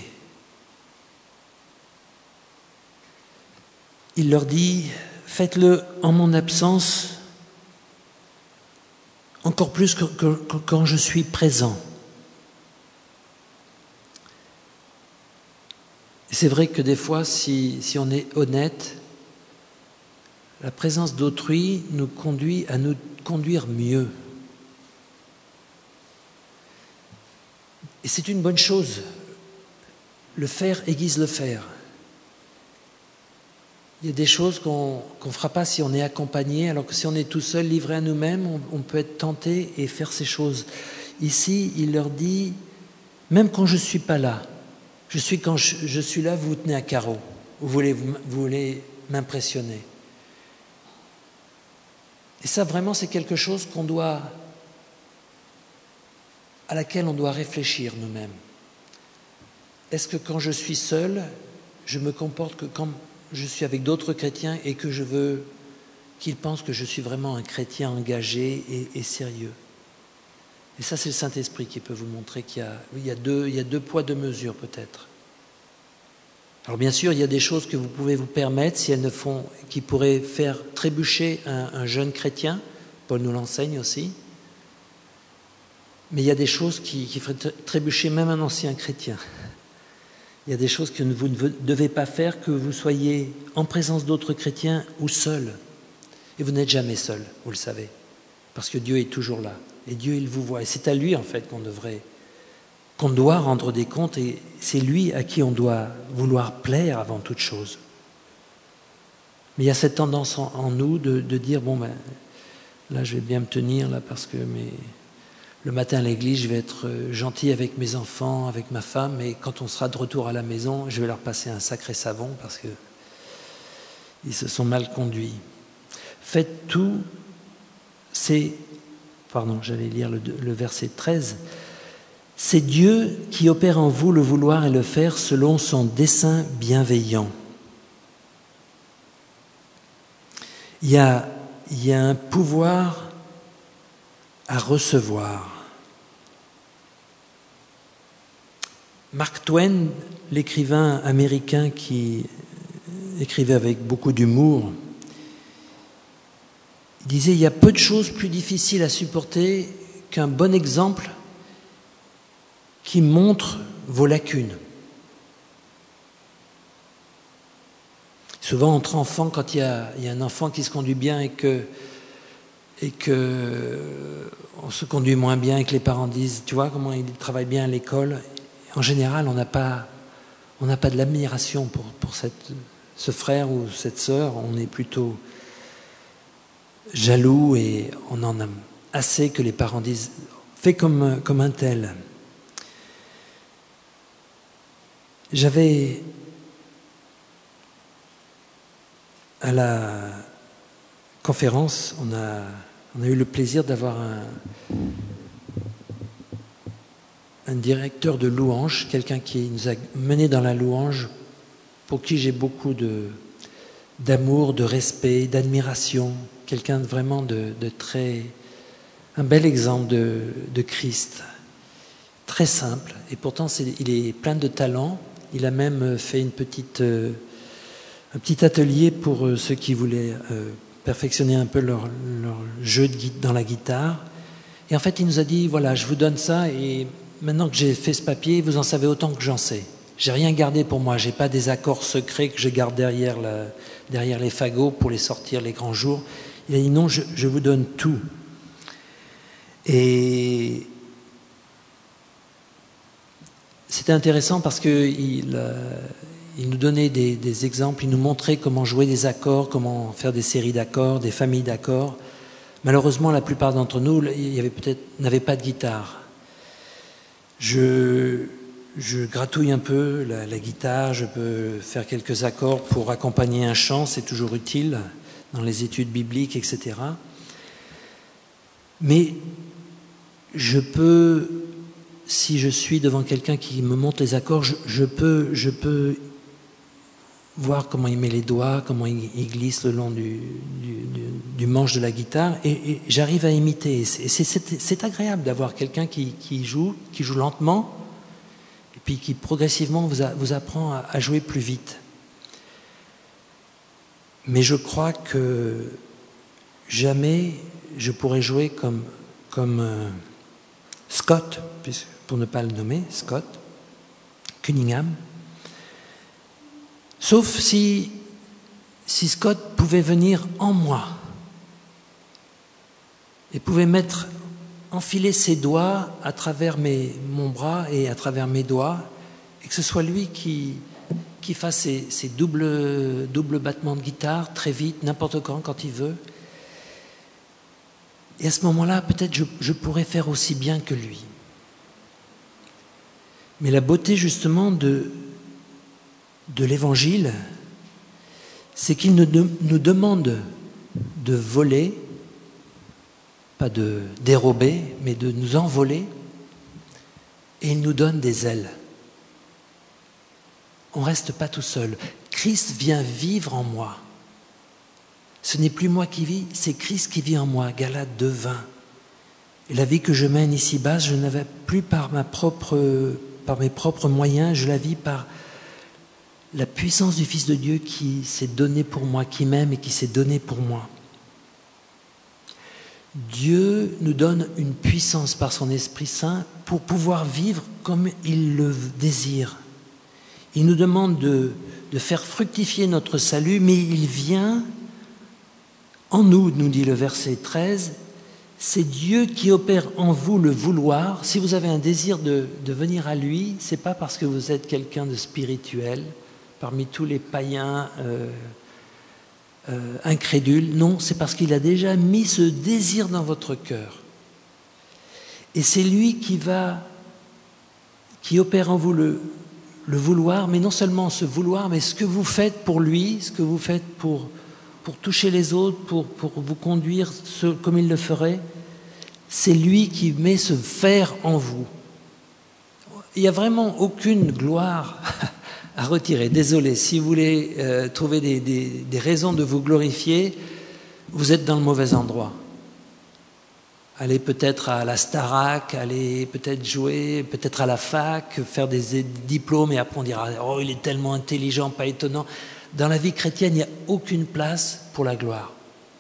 Il leur dit, faites-le en mon absence, encore plus que, que, que quand je suis présent. C'est vrai que des fois, si, si on est honnête, la présence d'autrui nous conduit à nous conduire mieux. Et c'est une bonne chose. Le faire aiguise le faire. Il y a des choses qu'on qu'on ne fera pas si on est accompagné, alors que si on est tout seul, livré à nous-mêmes, on, on peut être tenté et faire ces choses. Ici, il leur dit, même quand je ne suis pas là, je suis quand je, je suis là, vous vous tenez à carreau, vous voulez, vous, vous voulez m'impressionner. Et ça, vraiment, c'est quelque chose qu'on doit, à laquelle on doit réfléchir nous-mêmes. Est-ce que quand je suis seul, je me comporte que quand je suis avec d'autres chrétiens et que je veux qu'ils pensent que je suis vraiment un chrétien engagé et, et sérieux? Et ça, c'est le Saint-Esprit qui peut vous montrer qu'il y a, il y a deux, il y a deux poids, deux mesures peut-être. Alors bien sûr, il y a des choses que vous pouvez vous permettre si elles ne font, qui pourraient faire trébucher un, un jeune chrétien. Paul nous l'enseigne aussi. Mais il y a des choses qui, qui feraient trébucher même un ancien chrétien. Il y a des choses que vous ne devez pas faire, que vous soyez en présence d'autres chrétiens ou seul. Et vous n'êtes jamais seul, vous le savez. Parce que Dieu est toujours là. Et Dieu, il vous voit. Et c'est à lui, en fait, qu'on devrait, qu'on doit rendre des comptes. Et c'est lui à qui on doit vouloir plaire avant toute chose. Mais il y a cette tendance en, en nous de, de dire, bon, ben, là, je vais bien me tenir, là, parce que mes... le matin à l'église, je vais être gentil avec mes enfants, avec ma femme, et quand on sera de retour à la maison, je vais leur passer un sacré savon parce que ils se sont mal conduits. Faites tout, c'est... Pardon, j'allais lire le, le verset treize. C'est Dieu qui opère en vous le vouloir et le faire selon son dessein bienveillant. Il y a, il y a un pouvoir à recevoir. Mark Twain, l'écrivain américain qui écrivait avec beaucoup d'humour, il disait « Il y a peu de choses plus difficiles à supporter qu'un bon exemple qui montre vos lacunes. » Souvent, entre enfants, quand il y a, il y a un enfant qui se conduit bien et que et qu'on se conduit moins bien et que les parents disent « Tu vois comment il travaille bien à l'école ?» En général, on n'a pas, on n'a pas de l'admiration pour, pour cette, ce frère ou cette sœur. On est plutôt jaloux et on en a assez que les parents disent « Fais comme, comme un tel. » J'avais à la conférence, on a, on a eu le plaisir d'avoir un, un directeur de louange, quelqu'un qui nous a menés dans la louange, pour qui j'ai beaucoup de, d'amour, de respect, d'admiration, quelqu'un vraiment de, de très... un bel exemple de, de Christ, très simple, et pourtant c'est, il est plein de talent. Il a même fait une petite, euh, un petit atelier pour ceux qui voulaient euh, perfectionner un peu leur, leur jeu de, dans la guitare. Et en fait, il nous a dit, voilà, je vous donne ça, et maintenant que j'ai fait ce papier, vous en savez autant que j'en sais. J'ai rien gardé pour moi, j'ai pas des accords secrets que je garde derrière, la, derrière les fagots pour les sortir les grands jours. Il a dit, non, je, je vous donne tout. Et c'était intéressant parce qu'il il nous donnait des, des exemples, il nous montrait comment jouer des accords, comment faire des séries d'accords, des familles d'accords. Malheureusement, la plupart d'entre nous il y avait peut-être, n'avaient pas de guitare. Je, je gratouille un peu la, la guitare, je peux faire quelques accords pour accompagner un chant, c'est toujours utile dans les études bibliques, et cetera. Mais je peux, si je suis devant quelqu'un qui me montre les accords, je, je, peux, je peux voir comment il met les doigts, comment il, il glisse le long du, du, du, du manche de la guitare, et, et j'arrive à imiter. Et c'est, c'est, c'est, c'est agréable d'avoir quelqu'un qui, qui joue, qui joue lentement, et puis qui progressivement vous, a, vous apprend à, à jouer plus vite. Mais je crois que jamais je pourrais jouer comme, comme euh, Scott, pour ne pas le nommer, Scott Cunningham, sauf si, si Scott pouvait venir en moi et pouvait mettre, enfiler ses doigts à travers mes, mon bras et à travers mes doigts, et que ce soit lui qui, qui fasse ses, ses doubles, doubles battements de guitare très vite, n'importe quand, quand il veut. Et à ce moment-là, peut-être je, je pourrais faire aussi bien que lui. Mais la beauté justement de, de l'Évangile, c'est qu'il nous, de, nous demande de voler, pas de dérober, mais de nous envoler, et il nous donne des ailes. On ne reste pas tout seul. Christ vient vivre en moi. Ce n'est plus moi qui vis, c'est Christ qui vit en moi. Galates deux, vingt. Et la vie que je mène ici-bas, je ne la vis plus par, ma propre, par mes propres moyens, je la vis par la puissance du Fils de Dieu qui s'est donné pour moi, qui m'aime et qui s'est donné pour moi. Dieu nous donne une puissance par son Esprit Saint pour pouvoir vivre comme il le désire. Il nous demande de, de faire fructifier notre salut, mais il vient en nous, nous dit le verset treize, c'est Dieu qui opère en vous le vouloir. Si vous avez un désir de, de venir à lui, ce n'est pas parce que vous êtes quelqu'un de spirituel, parmi tous les païens euh, euh, incrédules. Non, c'est parce qu'il a déjà mis ce désir dans votre cœur. Et c'est lui qui va, qui opère en vous le, le vouloir, mais non seulement ce vouloir, mais ce que vous faites pour lui, ce que vous faites pour... pour toucher les autres, pour, pour vous conduire ce, comme il le ferait, c'est lui qui met ce faire en vous. Il n'y a vraiment aucune gloire à retirer. Désolé, si vous voulez euh, trouver des, des, des raisons de vous glorifier, vous êtes dans le mauvais endroit. Allez peut-être à la Starac, allez peut-être jouer, peut-être à la fac, faire des diplômes, et après on dira « Oh, il est tellement intelligent, pas étonnant ». Dans la vie chrétienne, il n'y a aucune place pour la gloire.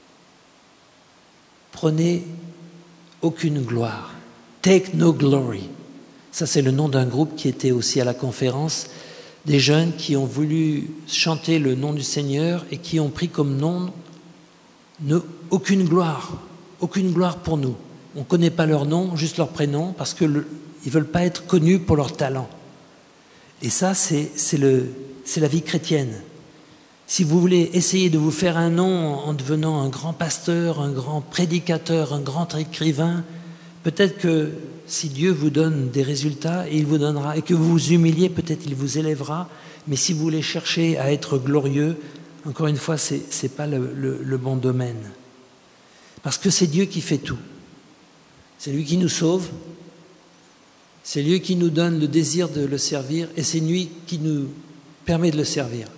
Prenez aucune gloire. Take no glory. Ça, c'est le nom d'un groupe qui était aussi à la conférence, des jeunes qui ont voulu chanter le nom du Seigneur et qui ont pris comme nom ne, aucune gloire. Aucune gloire pour nous. On ne connaît pas leur nom, juste leur prénom, parce qu'ils ne veulent pas être connus pour leur talent. Et ça, c'est, c'est, le, c'est la vie chrétienne. Si vous voulez essayer de vous faire un nom en devenant un grand pasteur, un grand prédicateur, un grand écrivain, peut-être que si Dieu vous donne des résultats, et il vous donnera, et que vous vous humiliez, peut-être il vous élèvera, mais si vous voulez chercher à être glorieux, encore une fois, ce n'est pas le, le, le bon domaine. Parce que c'est Dieu qui fait tout. C'est lui qui nous sauve, c'est lui qui nous donne le désir de le servir, et c'est lui qui nous permet de le servir.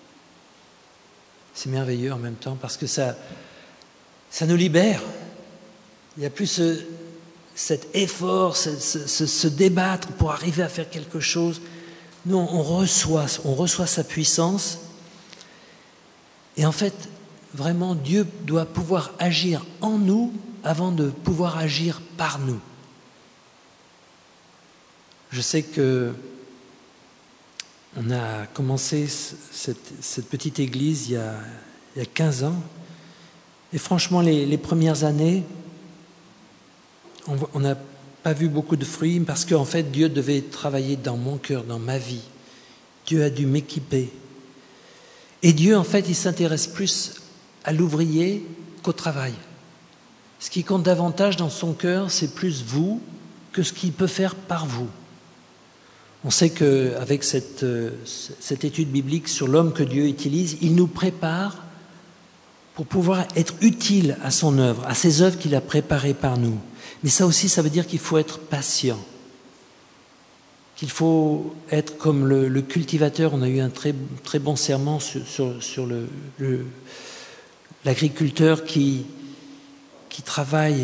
C'est merveilleux en même temps parce que ça, ça nous libère. Il n'y a plus ce, cet effort, ce, ce, se débattre pour arriver à faire quelque chose. Nous, on reçoit, on reçoit sa puissance. Et en fait, vraiment, Dieu doit pouvoir agir en nous avant de pouvoir agir par nous. Je sais que on a commencé cette, cette petite église il y, a, il y a quinze ans. Et franchement, les, les premières années, on n'a pas vu beaucoup de fruits parce qu'en fait, Dieu devait travailler dans mon cœur, dans ma vie. Dieu a dû m'équiper. Et Dieu, en fait, il s'intéresse plus à l'ouvrier qu'au travail. Ce qui compte davantage dans son cœur, c'est plus vous que ce qu'il peut faire par vous. On sait qu'avec cette, cette étude biblique sur l'homme que Dieu utilise, il nous prépare pour pouvoir être utile à son œuvre, à ses œuvres qu'il a préparées par nous. Mais ça aussi, ça veut dire qu'il faut être patient, qu'il faut être comme le, le cultivateur. On a eu un très, très bon serment sur, sur, sur le, le, l'agriculteur qui, qui, travaille,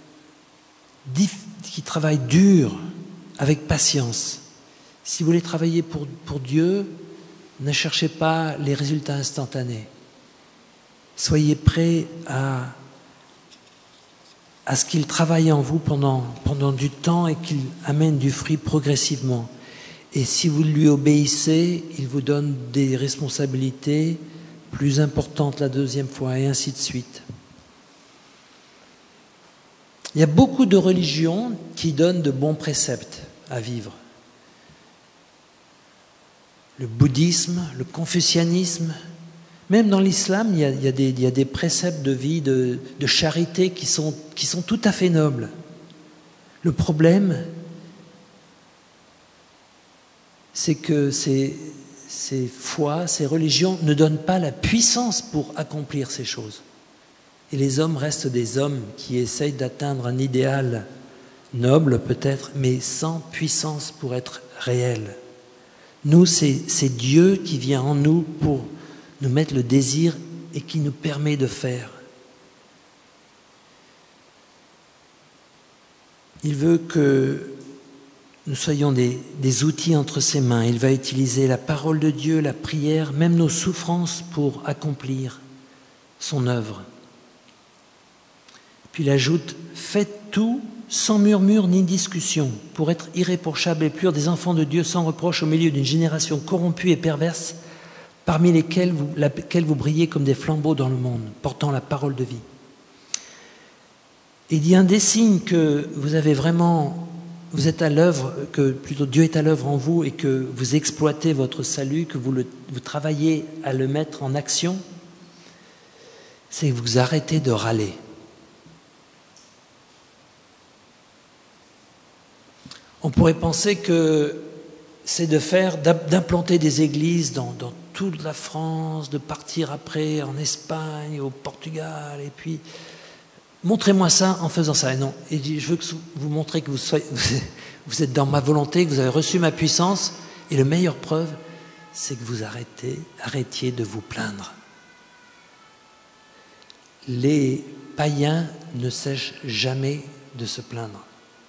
qui travaille dur, avec patience. Si vous voulez travailler pour, pour Dieu, ne cherchez pas les résultats instantanés. Soyez prêts à, à ce qu'il travaille en vous pendant, pendant du temps et qu'il amène du fruit progressivement. Et si vous lui obéissez, il vous donne des responsabilités plus importantes la deuxième fois, et ainsi de suite. Il y a beaucoup de religions qui donnent de bons préceptes à vivre. Le bouddhisme, le confucianisme, même dans l'islam, il y a, il y a, des, il y a des préceptes de vie, de, de charité qui sont, qui sont tout à fait nobles. Le problème, c'est que ces, ces foi, ces religions ne donnent pas la puissance pour accomplir ces choses. Et les hommes restent des hommes qui essayent d'atteindre un idéal noble peut-être, mais sans puissance pour être réel. Nous, c'est, c'est Dieu qui vient en nous pour nous mettre le désir et qui nous permet de faire. Il veut que nous soyons des, des outils entre ses mains. Il va utiliser la parole de Dieu, la prière, même nos souffrances pour accomplir son œuvre. Puis il ajoute « Faites tout sans murmure ni discussion, pour être irréprochables et purs, des enfants de Dieu sans reproche au milieu d'une génération corrompue et perverse, parmi lesquels vous, laquelle vous brillez comme des flambeaux dans le monde, portant la parole de vie. » Il y a un des signes que vous avez vraiment, vous êtes à l'œuvre, que plutôt Dieu est à l'œuvre en vous et que vous exploitez votre salut, que vous, le, vous travaillez à le mettre en action, c'est que vous arrêtez de râler. On pourrait penser que c'est de faire, d'implanter des églises dans, dans toute la France, de partir après en Espagne, au Portugal, et puis montrez-moi ça en faisant ça. Et non, et je veux que vous montrez que vous, soyez, vous êtes dans ma volonté, que vous avez reçu ma puissance, et la meilleure preuve, c'est que vous arrêtez, arrêtiez de vous plaindre. Les païens ne cessent jamais de se plaindre.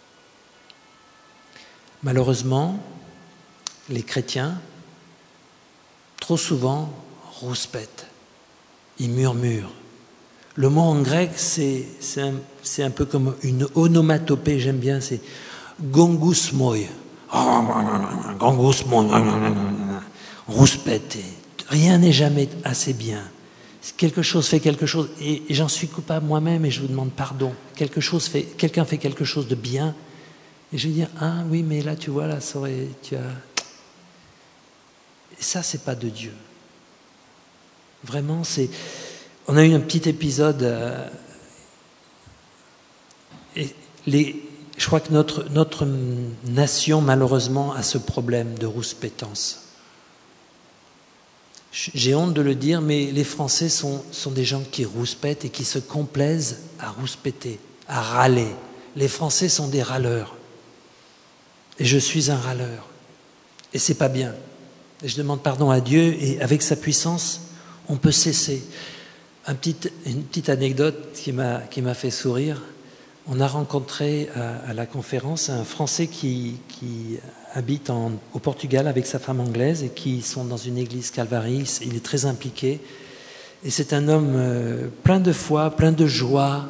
Malheureusement, les chrétiens, trop souvent, rouspètent, ils murmurent. Le mot en grec, c'est, c'est, un, c'est un peu comme une onomatopée, j'aime bien, c'est gongousmoi. Gongousmoi, rouspète. Rien n'est jamais assez bien. Quelque chose fait quelque chose, et, et j'en suis coupable moi-même, et je vous demande pardon. Quelque chose fait, quelqu'un fait quelque chose de bien, et je vais dire, ah oui, mais là, tu vois, là, ça aurait, tu as... Et ça, c'est pas de Dieu. Vraiment, c'est... On a eu un petit épisode, euh... et les... je crois que notre, notre nation, malheureusement, a ce problème de rouspétance. J'ai honte de le dire, mais les Français sont, sont des gens qui rouspètent et qui se complaisent à rouspéter, à râler. Les Français sont des râleurs. Et je suis un râleur. Et c'est pas bien. Et je demande pardon à Dieu, et avec sa puissance, on peut cesser. Un petit, une petite anecdote qui m'a, qui m'a fait sourire. On a rencontré à, à la conférence un Français qui, qui habite en, au Portugal avec sa femme anglaise et qui sont dans une église Calvarie. Il est très impliqué. Et c'est un homme euh, plein de foi, plein de joie,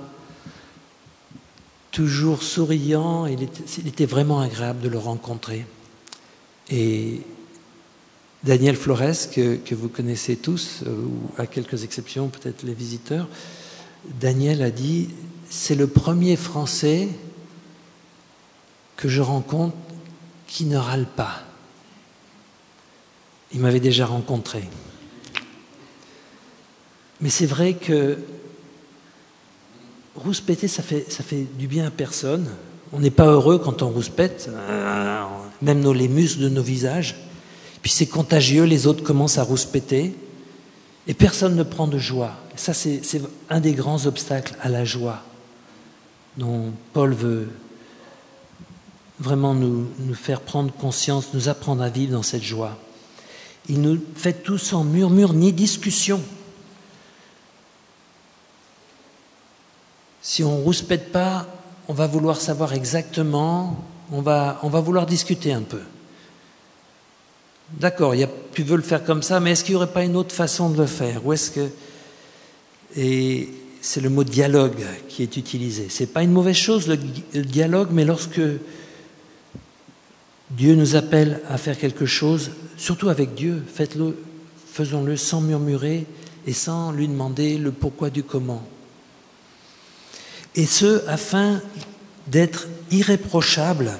toujours souriant. Il était, il était vraiment agréable de le rencontrer. Et Daniel Flores, que, que vous connaissez tous, euh, ou à quelques exceptions, peut-être les visiteurs, Daniel a dit, c'est le premier Français que je rencontre qui ne râle pas. Il m'avait déjà rencontré. Mais c'est vrai que rouspéter, ça fait, ça fait du bien à personne. On n'est pas heureux quand on rouspète, même nos, les muscles de nos visages. Puis c'est contagieux, les autres commencent à rouspéter. Et personne ne prend de joie. Ça, c'est, c'est un des grands obstacles à la joie dont Paul veut vraiment nous, nous faire prendre conscience, nous apprendre à vivre dans cette joie. Il nous fait tout sans murmure ni discussion. Si on ne rouspète pas, on va vouloir savoir exactement, on va, on va vouloir discuter un peu. D'accord, y a, tu veux le faire comme ça, mais est-ce qu'il n'y aurait pas une autre façon de le faire? Ou est-ce que... Et c'est le mot dialogue qui est utilisé. Ce n'est pas une mauvaise chose, le, le dialogue, mais lorsque Dieu nous appelle à faire quelque chose, surtout avec Dieu, faites-le, faisons-le sans murmurer et sans lui demander le pourquoi du comment. Et ce, afin d'être irréprochables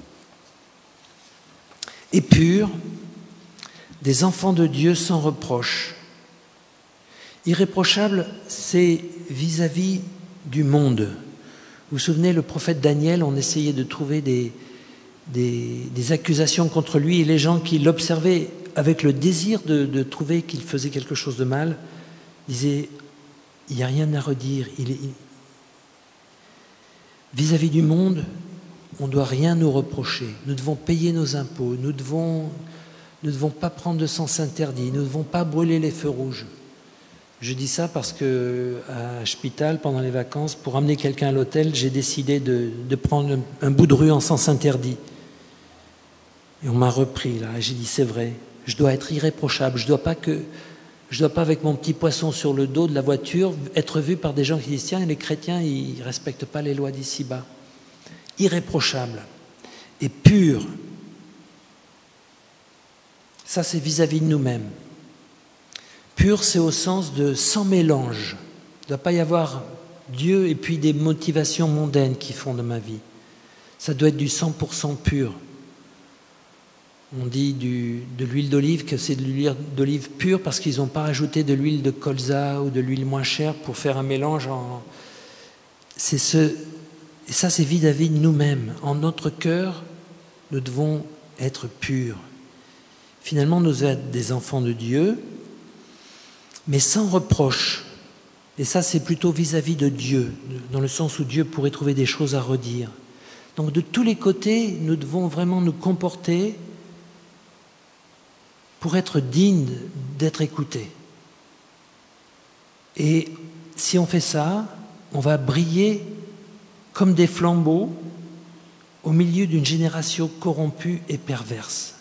et purs, des enfants de Dieu sans reproche. Irréprochable, c'est vis-à-vis du monde. Vous vous souvenez, le prophète Daniel, on essayait de trouver des, des, des accusations contre lui, et les gens qui l'observaient avec le désir de, de trouver qu'il faisait quelque chose de mal, disaient, il n'y a rien à redire. Il est, il... Vis-à-vis du monde, on ne doit rien nous reprocher. Nous devons payer nos impôts, nous devons... Nous ne devons pas prendre de sens interdit, nous ne devons pas brûler les feux rouges. Je dis ça parce qu'à Spital, pendant les vacances, pour amener quelqu'un à l'hôtel, j'ai décidé de, de prendre un, un bout de rue en sens interdit. Et on m'a repris là, et j'ai dit c'est vrai, je dois être irréprochable, je ne dois pas que, je dois pas avec mon petit poisson sur le dos de la voiture être vu par des gens qui disent tiens, les chrétiens, ils ne respectent pas les lois d'ici-bas. Irréprochable et pur. Ça, c'est vis-à-vis de nous-mêmes. Pur, c'est au sens de sans mélange. Il ne doit pas y avoir Dieu et puis des motivations mondaines qui font de ma vie. Ça doit être du cent pour cent pur. On dit du, de l'huile d'olive que c'est de l'huile d'olive pure parce qu'ils n'ont pas rajouté de l'huile de colza ou de l'huile moins chère pour faire un mélange. En... C'est ce... Et ça, c'est vis-à-vis de nous-mêmes. En notre cœur, nous devons être purs. Finalement, nous sommes des enfants de Dieu, mais sans reproche. Et ça, c'est plutôt vis-à-vis de Dieu, dans le sens où Dieu pourrait trouver des choses à redire. Donc, de tous les côtés, nous devons vraiment nous comporter pour être dignes d'être écoutés. Et si on fait ça, on va briller comme des flambeaux au milieu d'une génération corrompue et perverse.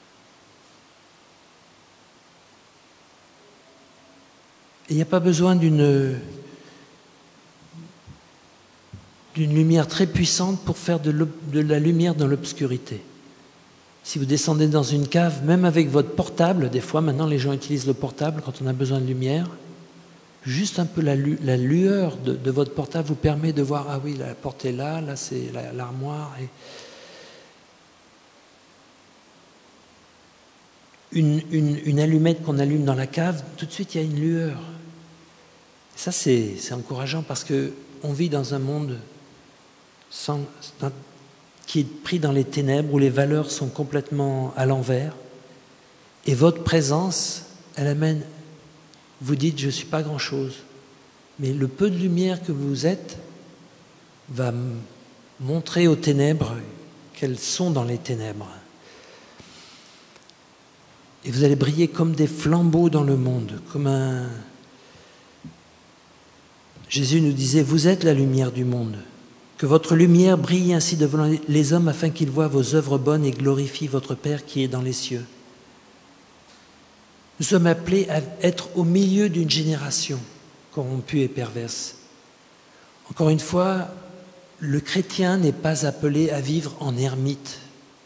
Il n'y a pas besoin d'une, d'une lumière très puissante pour faire de, de la lumière dans l'obscurité. Si vous descendez dans une cave, même avec votre portable, des fois maintenant les gens utilisent le portable quand on a besoin de lumière, juste un peu la, lu, la lueur de, de votre portable vous permet de voir, ah oui, la porte est là, là c'est la, l'armoire. Et... Une, une, une allumette qu'on allume dans la cave, tout de suite il y a une lueur. Ça, c'est, c'est encourageant parce qu'on vit dans un monde sans, dans, qui est pris dans les ténèbres, où les valeurs sont complètement à l'envers. Et votre présence, elle amène, vous dites, je ne suis pas grand-chose. Mais le peu de lumière que vous êtes va montrer aux ténèbres qu'elles sont dans les ténèbres. Et vous allez briller comme des flambeaux dans le monde, comme un... Jésus nous disait, vous êtes la lumière du monde. Que votre lumière brille ainsi devant les hommes afin qu'ils voient vos œuvres bonnes et glorifient votre Père qui est dans les cieux. Nous sommes appelés à être au milieu d'une génération corrompue et perverse. Encore une fois, le chrétien n'est pas appelé à vivre en ermite.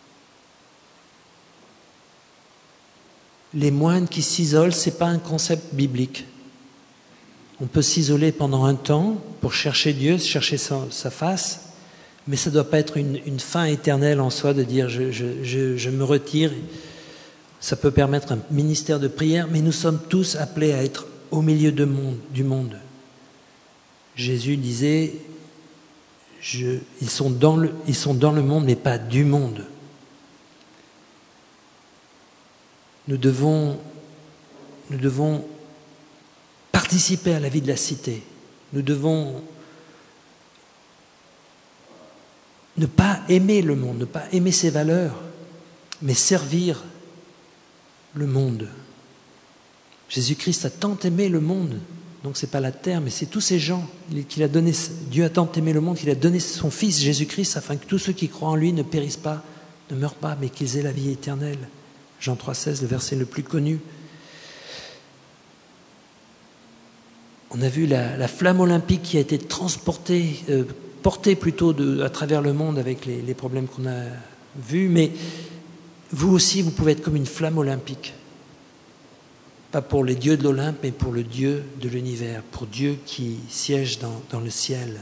Les moines qui s'isolent, ce n'est pas un concept biblique. On peut s'isoler pendant un temps pour chercher Dieu, chercher sa, sa face, mais ça ne doit pas être une, une fin éternelle en soi de dire je, je, je, je me retire. Ça peut permettre un ministère de prière, mais nous sommes tous appelés à être au milieu de monde, du monde. Jésus disait, je, ils, sont dans le, ils sont dans le monde, mais pas du monde. Nous devons, nous devons participer à la vie de la cité. Nous devons ne pas aimer le monde, ne pas aimer ses valeurs, mais servir le monde. Jésus-Christ a tant aimé le monde, donc ce n'est pas la terre, mais c'est tous ces gens qu'il a donné. Dieu a tant aimé le monde qu'il a donné son Fils Jésus-Christ afin que tous ceux qui croient en lui ne périssent pas, ne meurent pas, mais qu'ils aient la vie éternelle. Jean trois seize, le verset le plus connu. On a vu la, la flamme olympique qui a été transportée, euh, portée plutôt de, à travers le monde avec les, les problèmes qu'on a vus, mais vous aussi, vous pouvez être comme une flamme olympique. Pas pour les dieux de l'Olympe, mais pour le Dieu de l'univers, pour Dieu qui siège dans, dans le ciel.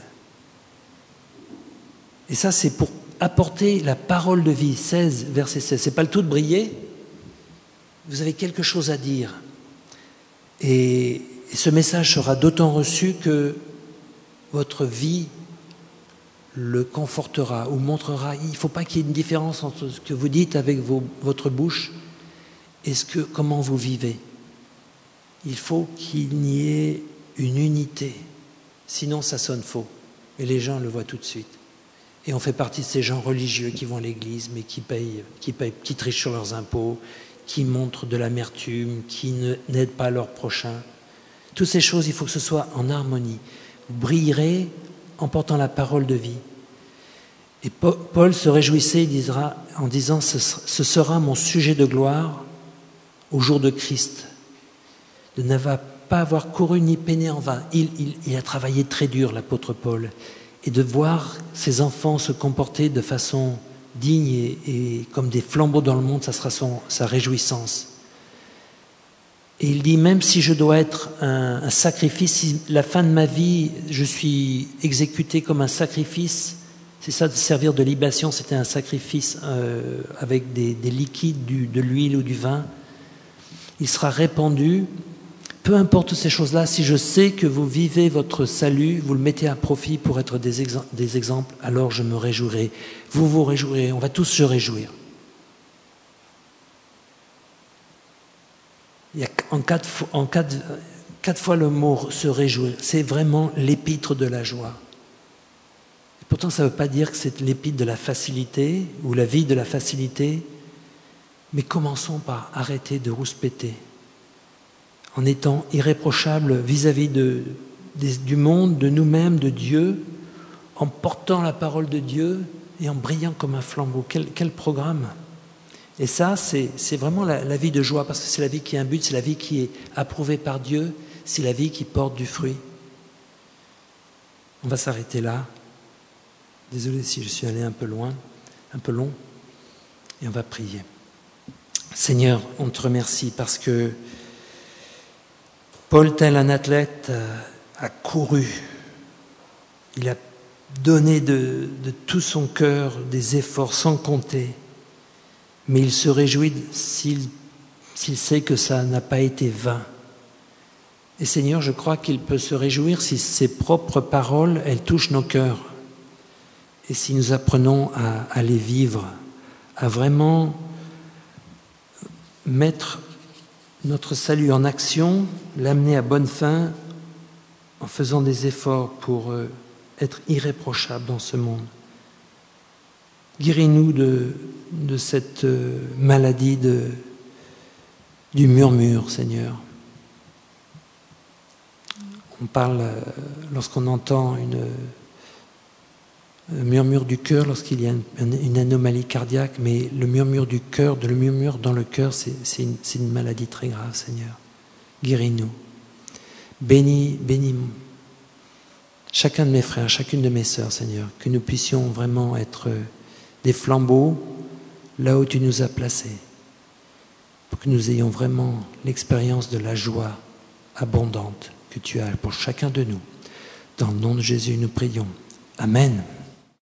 Et ça, c'est pour apporter la parole de vie, seize, verset seize. C'est pas le tout de briller, vous avez quelque chose à dire. Et, et ce message sera d'autant reçu que votre vie le confortera ou montrera. Il ne faut pas qu'il y ait une différence entre ce que vous dites avec vos, votre bouche et ce que, comment vous vivez. Il faut qu'il y ait une unité, sinon ça sonne faux et les gens le voient tout de suite. Et on fait partie de ces gens religieux qui vont à l'église mais qui payent, qui payent, qui trichent sur leurs impôts, qui montrent de l'amertume, qui ne, n'aident pas leur prochain. Toutes ces choses, il faut que ce soit en harmonie. Vous brillerez en portant la parole de vie. Et Paul se réjouissait, il dira, en disant, ce sera mon sujet de gloire au jour de Christ, de ne pas avoir couru ni peiné en vain. Il, il, il a travaillé très dur, l'apôtre Paul, et de voir ses enfants se comporter de façon digne et, et comme des flambeaux dans le monde, ça sera son, sa réjouissance. Et il dit, même si je dois être un, un sacrifice, si la fin de ma vie, je suis exécuté comme un sacrifice, c'est ça de servir de libation, c'était un sacrifice euh, avec des, des liquides, du, de l'huile ou du vin. Il sera répandu. Peu importe ces choses-là, si je sais que vous vivez votre salut, vous le mettez à profit pour être des, ex- des exemples, alors je me réjouirai. Vous vous réjouirez, on va tous se réjouir. Il y a en quatre, en quatre, quatre fois le mot se réjouir. C'est vraiment l'épître de la joie. Et pourtant, ça ne veut pas dire que c'est l'épître de la facilité ou la vie de la facilité. Mais commençons par arrêter de rouspéter. En étant irréprochables vis-à-vis de, des, du monde, de nous-mêmes, de Dieu, en portant la parole de Dieu et en brillant comme un flambeau. Quel, quel programme! Et ça, c'est, c'est vraiment la, la vie de joie, parce que c'est la vie qui a un but, c'est la vie qui est approuvée par Dieu, c'est la vie qui porte du fruit. On va s'arrêter là. Désolé si je suis allé un peu loin, un peu long, et on va prier. Seigneur, on te remercie parce que Paul, tel un athlète, a couru. Il a donné de, de tout son cœur des efforts sans compter. Mais il se réjouit s'il, s'il sait que ça n'a pas été vain. Et Seigneur, je crois qu'il peut se réjouir si ses propres paroles, elles touchent nos cœurs. Et si nous apprenons à, à les vivre, à vraiment mettre notre salut en action, l'amener à bonne fin en faisant des efforts pour euh, être irréprochables dans ce monde. Guéris-nous de, de cette euh, maladie de, du murmure, Seigneur. On parle, euh, lorsqu'on entend une, un murmure du cœur, lorsqu'il y a une, une anomalie cardiaque, mais le murmure du cœur, de le murmure dans le cœur, c'est, c'est, une, c'est une maladie très grave, Seigneur. Guéris-nous. Bénis, bénis chacun de mes frères, chacune de mes sœurs, Seigneur, que nous puissions vraiment être des flambeaux là où tu nous as placés, pour que nous ayons vraiment l'expérience de la joie abondante que tu as pour chacun de nous. Dans le nom de Jésus, nous prions. Amen.